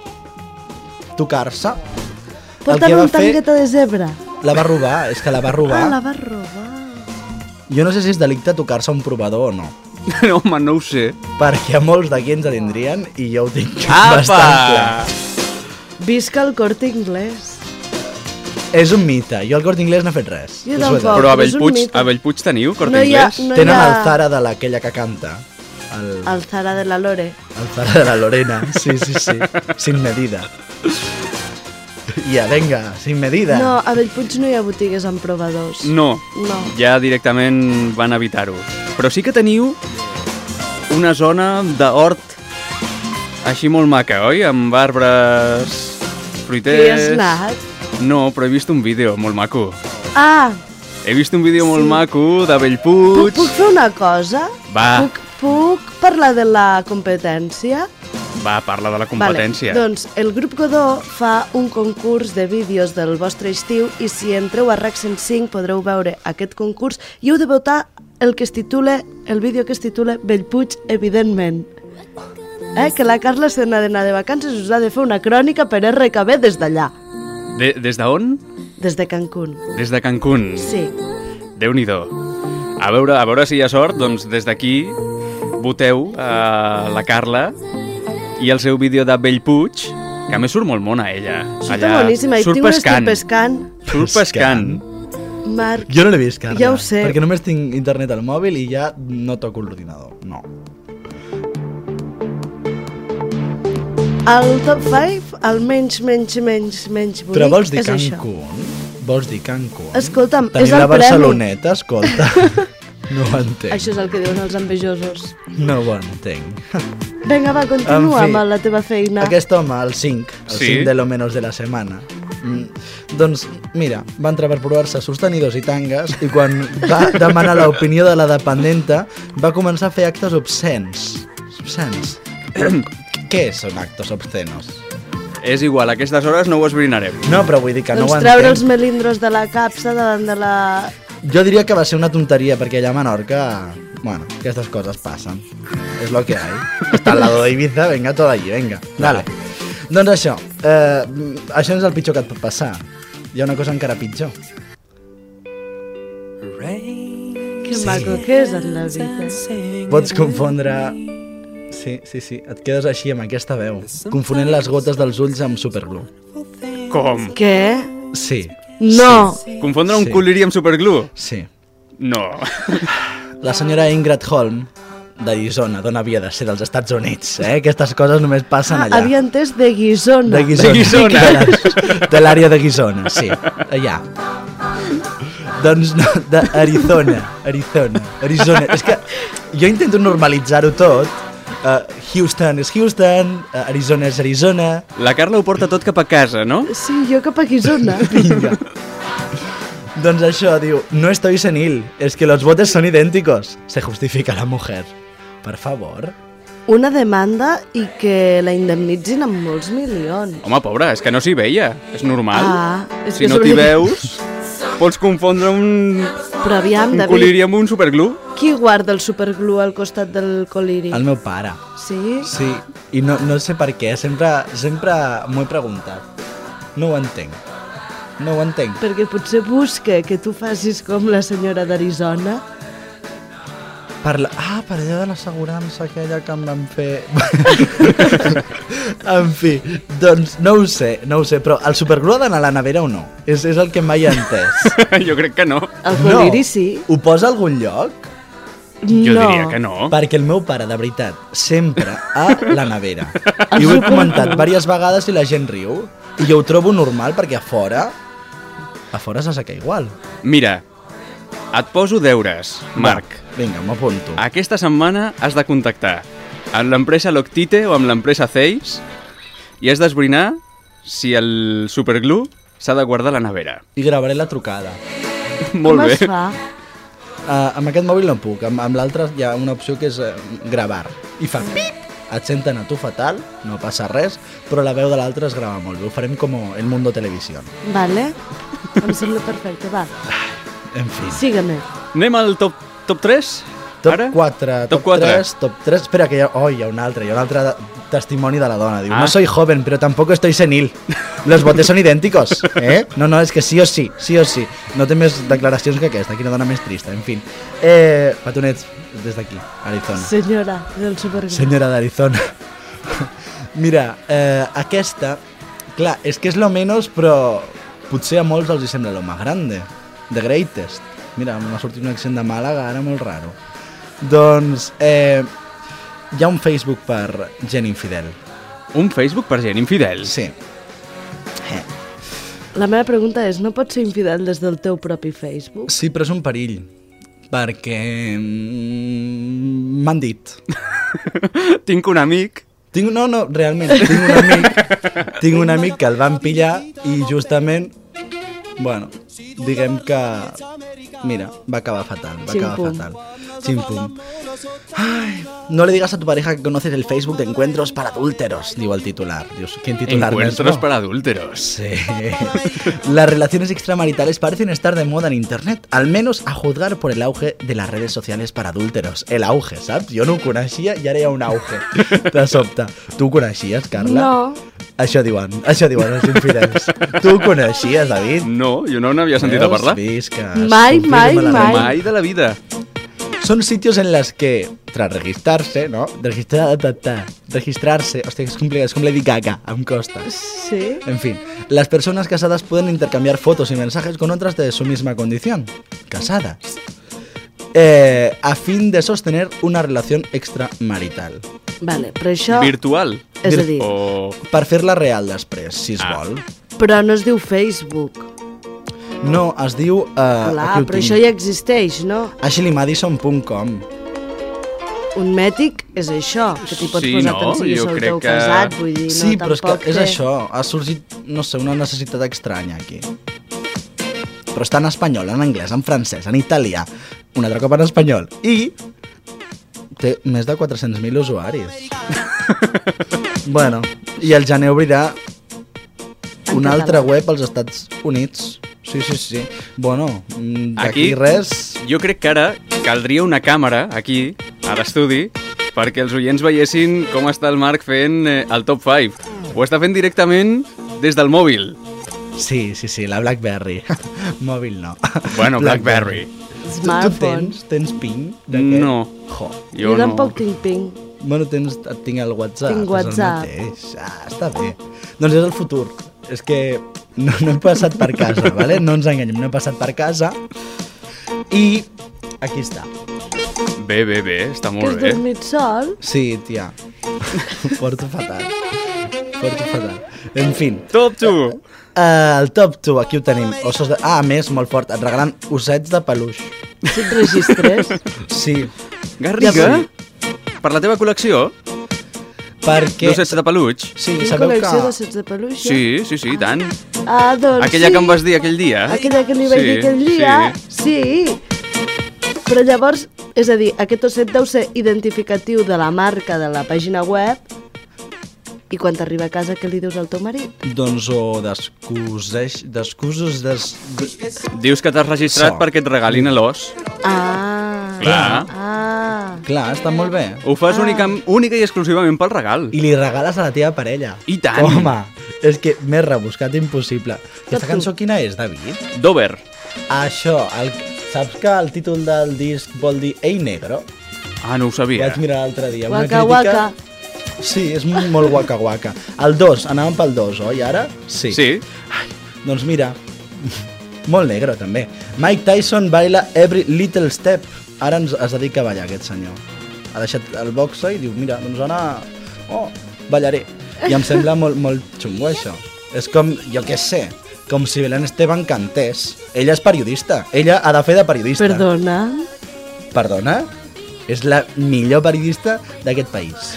tocar-se, el Portava que va un fer, tangueta de zebra. la va robar, és que la va robar. Ah, la va robar. Jo no sé si és delicte tocar-se un provador o no, No, home, no ho sé. perquè a molts d'aquí ens atindrien i jo ho tinc Apa! bastant clar. Visca el Corte Inglés. És un mite, jo al Corte Inglés no he fet res. Jo us ho he de tampoc. dir. Però a però és un Bellpuig, mite. a Bellpuig teniu Corte No hi ha- Inglés? no- Tenen hi ha- el Zara de l'aquella que canta. El, El Zara de la Lore. el Zara de la Lorena, sí, sí, sí. Sin medida. Ja, venga, sin medida. No, a Bellpuig no hi ha botigues amb provadors. No, No. ja directament van evitar-ho. Però sí que teniu una zona d'hort així molt maca, oi? Amb arbres, fruiters... Que hi has anat? No, però he vist un vídeo molt maco. Ah, He vist un vídeo molt Sí. maco de puc, Bellpuig. puc fer una cosa? Va. Puc, puc parlar de la competència? Va, parla de la competència. Vale, doncs el grup Godó fa un concurs de vídeos del vostre estiu i si entreu a RAC cent cinc podreu veure aquest concurs i heu de votar el que es titula, el vídeo que es titula Bellpuig, evidentment. Eh? Que la Carla se n'ha d'anar de vacances i us ha de fer una crònica per R K B des d'allà, De, des d'on? des de Cancún. Des de Cancún. Sí. Déu-n'hi-do. A veure, a veure si hi ha sort, doncs des d'aquí voteu a la Carla i el seu vídeo de Bellpuig, que a més surt molt mona ella. Surt boníssima i surt tinc un estic pescant. pescant. Surt pescant. Marc, Jo no l'he vist, Carla. Ja ho sé. Perquè només tinc internet al mòbil i ja no toco l'ordinador. No. el top cinc, el menys, menys, menys, menys bonic, Però vols dir és això. Cancún? Vols dir Cancún? Escolta'm, és Tenir el la premi. Barceloneta, escolta. No ho entenc. Això és el que diuen els envejosos. No ho entenc. Vinga, va, continua En fi, amb la teva feina. Aquest home, el cinc, el Sí? cinc de lo menos de la setmana, mm, doncs, mira, va entrar per provar-se sostenidors i tangues i quan va demanar l'opinió de la dependenta va començar a fer actes obscens. Obscens. Què són actos obscenos? És igual, a aquestes hores no ho esbrinarem. No, però vull dir que no doncs ho treure entenc. els melindros de la capsa davant de la... Jo diria que va ser una tonteria, perquè allà a Menorca, bueno, aquestes coses passen. És lo que hay. Està al lado de Ibiza, venga, todo allí, venga. Dale. Doncs això, eh, això és el pitjor que et pot passar. Hi ha una cosa encara pitjor. Que maco que és en la vida. Pots confondre... Sí, sí, sí, et quedes així amb aquesta veu, confonent les gotes dels ulls amb superglue. Com? Què? Sí. No. Confondre un Sí. coliri amb superglue? Sí. No. La senyora Ingrid Holm, d'Arizona, d'on havia de ser, dels Estats Units, eh? Aquestes coses només passen Ah, allà. havia entès de Guisona. De Guisona. De Guisona. De la- De l'àrea de Guisona, sí, allà. Doncs no, d'Arizona, Arizona, Arizona. És que jo intento normalitzar-ho tot. Uh, Houston és Houston, uh, Arizona és Arizona. La Carla ho porta tot cap a casa, no? Sí, jo cap a Guisona. Vinga. Doncs això, diu, no estoy senil, es que los votos son idénticos. Se justifica la mujer. Per favor. Una demanda i que la indemnitzin amb molts milions. Home, pobra, és que no s'hi veia. És normal. Ah, és si que no sobre- t'hi veus, pots confondre un, Però aviam, un David, coliri amb un superglue. qui guarda el superglue al costat del coliri? El meu pare. Sí? Sí, i no, no sé per què, sempre, sempre m'ho he preguntat. No ho entenc. No ho entenc. Perquè potser busca que tu facis com la senyora d'Arizona. Per la... Ah, per allò de l'assegurança aquella que em van fer... En fi, doncs no ho sé, no ho sé, però el superglue ha d'anar a la nevera o no? És, és el que mai he entès. Jo crec que no. El coliri sí. Ho posa a algun lloc? Jo no. diria que no. Perquè el meu pare, de veritat, sempre a la nevera. I ho he comentat diverses vegades i la gent riu. I jo ho trobo normal perquè a fora... A fora s'asseca igual. Mira, et poso deures, Marc. Va, vinga, m'apunto. Aquesta setmana has de contactar amb l'empresa Loctite o amb l'empresa Zeiss i has d'esbrinar si el superglue s'ha de guardar a la nevera. I gravaré la trucada. Molt Com bé. es fa? Uh, amb aquest mòbil no puc, amb, amb l'altre hi ha una opció que és uh, gravar. I fa pip! Et senten a tu fatal, no passa res, però la veu de l'altre es grava molt bé. Ho farem com El Mundo Televisión. Vale. Em sembla perfecte, va. En fi. Sígueme. Anem al top, top tres? Top Ara? quatre, top, Top quatre. tres, top tres... Espera, que hi ha... Oh, hi ha un altre, hi ha un altre de- testimoni de la dona. Diu, Ah. no soy joven, pero tampoco estoy senil. Los botes son idénticos, eh? No, no, és que sí o sí, sí o sí. No té més declaracions que aquesta, quina dona més trista, en fi. Eh, petonets, des d'aquí, Arizona. Senyora del superglue. Senyora d'Arizona. Mira, eh, aquesta... Clar, és que és lo menos, però potser a molts els hi sembla lo más grande. The greatest. Mira, m'ha sortit un accent de Màlaga, ara molt raro. Doncs, eh, hi ha un Facebook per gent infidel. Un Facebook per gent infidel? Sí. Eh. La meva pregunta és, no pots ser infidel des del teu propi Facebook? Sí, però és un perill. Perquè... mm, m'han dit. Tinc un amic... Tinc, no, no, realment, tinc un amic, tinc un amic que el van pillar i justament, bueno, diguem que, mira, va acabar fatal, va acabar Chimpum. fatal. Chimpum. Ay, no le digas a tu pareja que conoces el Facebook de Encuentros para Adúlteros, digo el titular. Dios, ¿quién titular Encuentros mismo? para adúlteros. Sí. Las relaciones extramaritales parecen estar de moda en internet, al menos a juzgar por el auge de las redes sociales para adúlteros. El auge, saps? Jo no ho coneixia i ara hi ha un auge. De sobte. Tu ho coneixies, Carla? No. Això diuen, això diuen els infidels. Tu ho coneixies, David? No, jo no n'havia sentit a Veus? parlar. Vist que Mai, confirma mai, la mai. regla. Mai de la vida. Son sitios en los que, tras registrarse, ¿no? Registrar, ta, ta, registrarse, hostia, es complicado, es como Lady Gaga, aún costa. Sí. En fin, las personas casadas pueden intercambiar fotos y mensajes con otras de su misma condición, casadas, eh, a fin de sostener una relación extramarital. Vale, però això... Virtual. És a dir, O... Per fer-la real després, si es Ah. vol. però no es diu Facebook. No, es diu... Uh, Clar, però això ja existeix, no? ashley madison punt com. Un mètic és això, que t'hi pots Sí, posar no? tant sigui Jo solter crec o que- casat, vull dir, Sí, no, però és que tampoc és té... això, ha sorgit, no sé, una necessitat estranya aquí. Però està en espanyol, en anglès, en francès, en italià, un altre cop en espanyol, i té més de quatre-cents mil usuaris. Bueno, i el gener obrirà En una català. altra web als Estats Units. Sí, sí, sí. Bueno, mm, Aquí, d'aquí res... jo crec que ara caldria una càmera aquí, a l'estudi, perquè els oients veiessin com està el Marc fent eh, el top cinc. Ho està fent directament des del mòbil. Sí, sí, sí, la BlackBerry. Mòbil no. Bueno, BlackBerry. Tu, tu Smartphone. tens, tens ping d'aquest? No. Jo. Jo Jo no. tampoc tinc ping. Bueno, tens, tinc el WhatsApp. Tinc és el WhatsApp. mateix. Ah, està bé. Doncs és el futur. És que no, no he passat per casa, ¿vale? No ens enganyem, no he passat per casa. I aquí està. Bé, bé, bé, està Que molt has bé. dormit sol? Sí, tia. Porto fatal. Porto fatal. En fin. Top dos. Uh, el top dos, aquí ho tenim. Ossos de... Ah, a més, molt fort, et regalen ossets de peluix. Si et registres? Sí. Garriga? Per la teva col·lecció? Perquè... D'ossets de peluig? Sí, Tinc sabeu col·lecció que... d'ossets de peluix? ja? Sí, sí, sí, i tant. Ah, doncs Aquella sí. que em vas dir aquell dia. Aquella que li vaig Sí, dir aquell dia, sí. Però llavors, és a dir, aquest osset deu ser identificatiu de la marca de la pàgina web i quan t'arriba a casa què li dius al teu marit? Doncs o descuseix... Descusos... Des... Dius que t'has registrat So. perquè et regalin a l'os. Ah. Clar. Ah. Clar, està molt bé. Ho fas Ah. única, única i exclusivament pel regal. I li regales a la teva parella. I tant. Home, és que més rebuscat impossible. Aquesta Tot tu. cançó quina és, David? Dover. Això, el... saps que el títol del disc vol dir Ei Negro? Ah, no ho sabia. Vaig mirar l'altre dia. Una Waka, crítica... waka. Sí, és molt waka waka. El dos, anàvem pel dos, oi, ara? Sí. Sí. Ai, doncs mira, molt negre també. Mike Tyson baila Every Little Step. Ara ens es dedica a ballar aquest senyor. Ha deixat el boxe i diu, mira, doncs ara... Oh, ballaré. I em sembla molt, molt xungo, això. És com, jo què sé, com si Belén Esteban cantés. Ella és periodista. Ella ha de fer de periodista. Perdona? Perdona? És la millor periodista d'aquest país.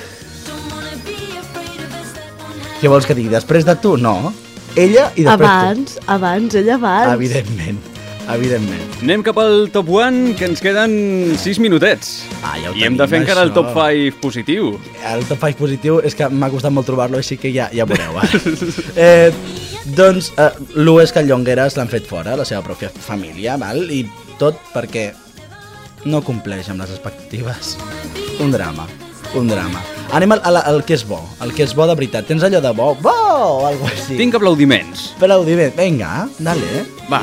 Què vols que digui? Després de tu? No. Ella i després abans, tu. Abans, ella abans. Evidentment, evidentment. Anem cap al top one, que ens queden sis minutets. Ah, ja ho I hem de fer tenim, encara el això. top cinc positiu. El top cinc positiu és que m'ha costat molt trobar-lo, així que ja, ja veureu. Eh? eh, doncs, eh, l'u és que el Llongueras l'han fet fora, la seva pròpia família, val? I tot perquè no compleix amb les expectatives. Un drama, un drama. Anem al, al, al que és bo, el que és bo de veritat. Tens allò de bo? Bo! O algo així. Tinc aplaudiments. Aplaudiment. Vinga, dale. Va.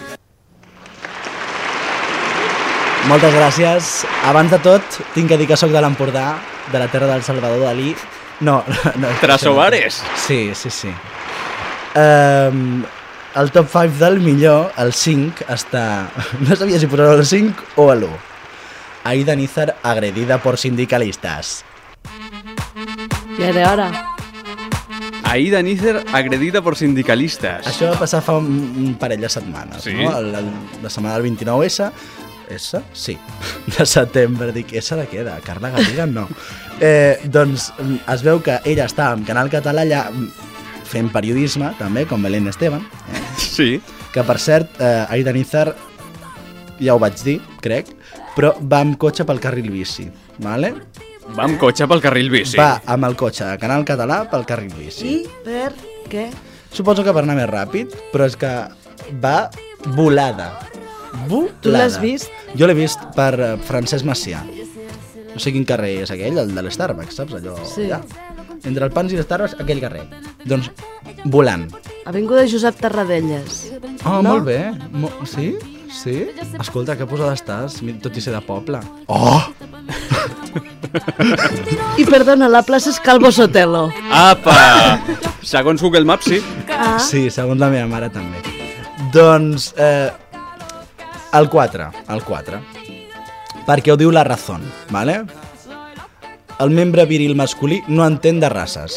Moltes gràcies. Abans de tot, tinc que dir que sóc de l'Empordà, de la terra del Salvador Dalí. No, no. Trasobares. Sí, sí, sí. Um, el top cinc del millor, el cinc, està... No sabia si posar el cinc o l'u. Aida Nízar agredida por sindicalistas. Ja era hora. Aida Nízar agredida por sindicalistas. Això va passar fa un, un parell de setmanes, sí? no? El, el, la setmana del vint-i-nou esse, S? Sí, de setembre. Dic, S de què? De Carla Garriga? No. Eh, doncs es veu que ella està en Canal Català allà fent periodisme, també, com Belén Esteban. Eh? Sí. Que, per cert, eh, Aida Nízar, ja ho vaig dir, crec, però va amb cotxe pel carril bici, vale? Va amb cotxe pel carril bici. Va amb el cotxe de Canal Català pel carril bici. I per què? Suposo que per anar més ràpid, però és que va volada. Volada. Tu l'has vist? Jo l'he vist per uh, Francesc Macià. No sé quin carrer és aquell, el de l'Starbucks, saps? Allò, Sí. allà. Entre el Pans i l'Starbucks, aquell carrer. Doncs, volant. Avinguda Josep Tarradellas. Oh, no? molt bé. Mo sí? Sí? Escolta, que posada estàs, tot i ser de poble. Oh! I perdona, la plaça és Calvo Sotelo. Apa! Segons Google Maps, sí. Ah. Sí, segons la meva mare també. Doncs, eh, el quatre, el quatre. Perquè ho diu La Razón, ¿vale? El membre viril masculí no entén de races.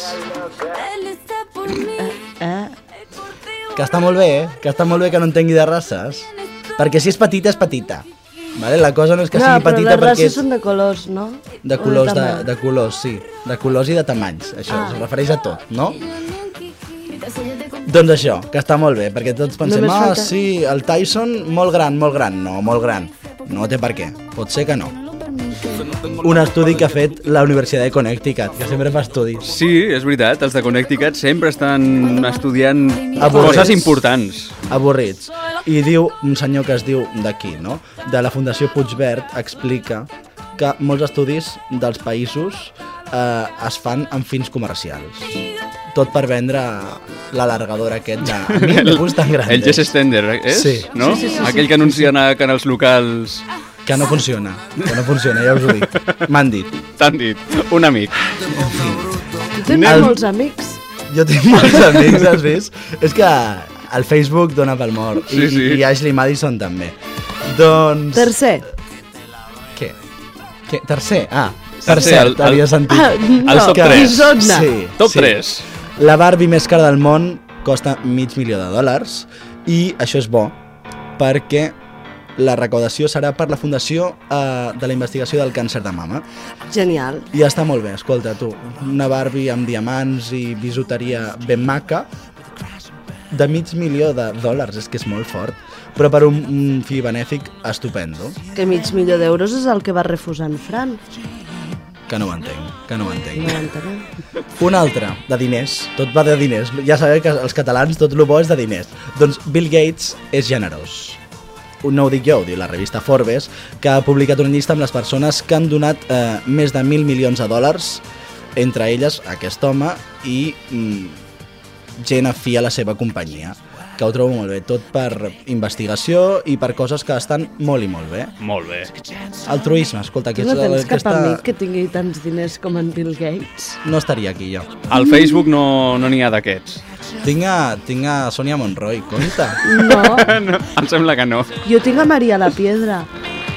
Eh? Que està molt bé, eh? Que està molt bé que no entengui de races. Perquè si és petita, és petita. Vale? La cosa no és que no, sigui petita però les perquè races és... són de colors, no? De colors, O de, tamany? de colors, sí. De colors i de tamanys. Això, Ah. es refereix a tot, no? Doncs això, que està molt bé, perquè tots pensem, Només ah, falta- sí, el Tyson, molt gran, molt gran. No, molt gran. No té per què. Pot ser que no. Un estudi que ha fet la Universitat de Connecticut, que sempre fa estudis. Sí, és veritat, els de Connecticut sempre estan estudiant Avorrits. coses importants. Avorrits. I diu un senyor que es diu d'aquí, no? De la Fundació Puigverd, explica que molts estudis dels països eh, es fan amb fins comercials. Tot per vendre l'alargador aquest de... A mi me gustan grandes. El Jess Stender, eh? és? Sí. No? Sí, sí, sí, Aquell sí. que anuncien a canals locals... Que no funciona, que no funciona, ja us ho dic. M'han dit. T'han dit, un amic. Tu tens El- molts amics? Jo tinc molts amics, has vist? És que el Facebook dona pel mort. I, Sí, sí. I Ashley Madison també. Doncs... Tercer. Què? Què? Tercer? Ah, per Tercer, cert, el- el- havia sentit. Ah, no. El top Que- tres. Isona. Sí, Top sí. tres. La Barbie més cara del món costa mig milió de dòlars i això és bo perquè la recaudació serà per la Fundació eh, de la Investigació del Càncer de Mama. Genial. I està molt bé, escolta, tu, una Barbie amb diamants i bisuteria ben maca de mig milió de dòlars, és que és molt fort, però per un, un fi benèfic estupendo, Que mig milió d'euros és el que va refusar en Fran. que no ho entenc, que no ho entenc. No ho entenem. Un altre, de diners, tot va de diners, ja sabeu que els catalans tot el bo és de diners. Doncs Bill Gates és generós. No ho dic jo, ho diu la revista Forbes, que ha publicat una llista amb les persones que han donat eh, més de mil milions de dòlars, entre elles aquest home i mm, gent afí a la seva companyia. que ho trobo molt bé, tot per investigació i per coses que estan molt i molt bé. Molt bé. Altruisme, escolta, que Tu no és tens cap aquesta... amic que tingui tants diners com en Bill Gates? No estaria aquí, jo. Al Facebook no n'hi no ha d'aquests. Tinc a, tinc a Sònia Monroy, compte. No. no. Em sembla que no. Jo tinc a Maria la Piedra.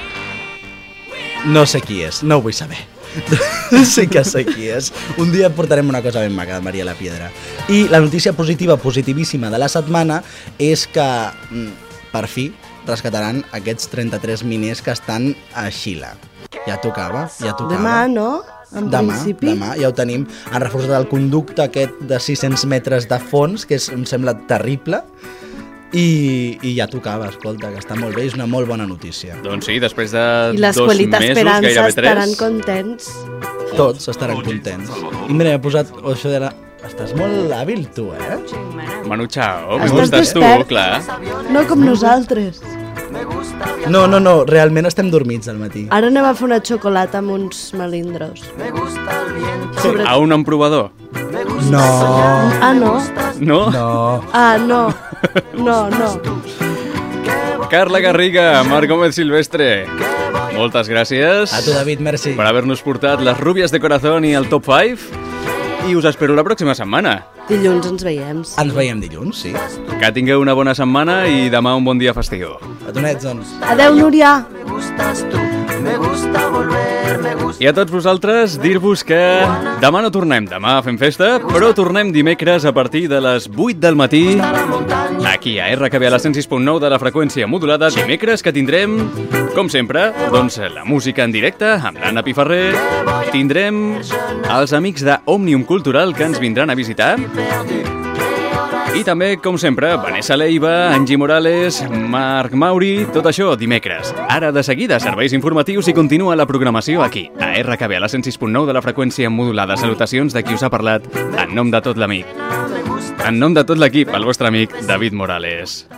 No sé qui és, no ho vull saber. Sí que sé qui és. Un dia portarem una cosa ben maca de Maria la Piedra. I la notícia positiva, positivíssima de la setmana és que, per fi, rescataran aquests trenta-tres miners que estan a Xile. Ja tocava, ja tocava. Demà, no? En demà, principi. demà, ja ho tenim. Han reforçat el conducte aquest de sis-cents metres de fons, que és, em sembla terrible. I, i ja tocava, escolta, que està molt bé, és una molt bona notícia. Doncs sí, després de I dos l'Escuelita mesos, Esperança gairebé tres... estaran contents. Tots estaran contents. I mira, he posat oh, això de la... Estàs molt hàbil, tu, eh? Manu Chao, me Estàs gustes tu, despert? clar. No com nosaltres. No, no, no, realment estem dormits al matí. Ara anem a fer una xocolata amb uns melindros. Sobre... A un emprovador? No. Ah, no? No? No. Ah, no. No, no. Carla Garriga, Marc Gómez Silvestre, moltes gràcies. A tu, David, merci. Per haver-nos portat les Rubias de Corazón i el Top cinc. I us espero la pròxima setmana. Dilluns ens veiem. Ens veiem dilluns, sí. Que tingueu una bona setmana i demà un bon dia festiu. Atonets, doncs. Adeu, Núria. I a tots vosaltres dir-vos que demà no tornem, demà fem festa, però tornem dimecres a partir de les vuit del matí aquí a R K B a la cent sis punt nou de la freqüència modulada. Dimecres que tindrem, com sempre, doncs la música en directe amb l'Anna Piferrer. Tindrem els amics d'Òmnium Cultural que ens vindran a visitar. I també, com sempre, Vanessa Leiva, Angie Morales, Marc Mauri, tot això dimecres. Ara, de seguida, serveis informatius i continua la programació aquí, a R K B, a la cent sis punt nou de la freqüència modulada. Salutacions de qui us ha parlat en nom de tot l'amic. En nom de tot l'equip, el vostre amic David Morales.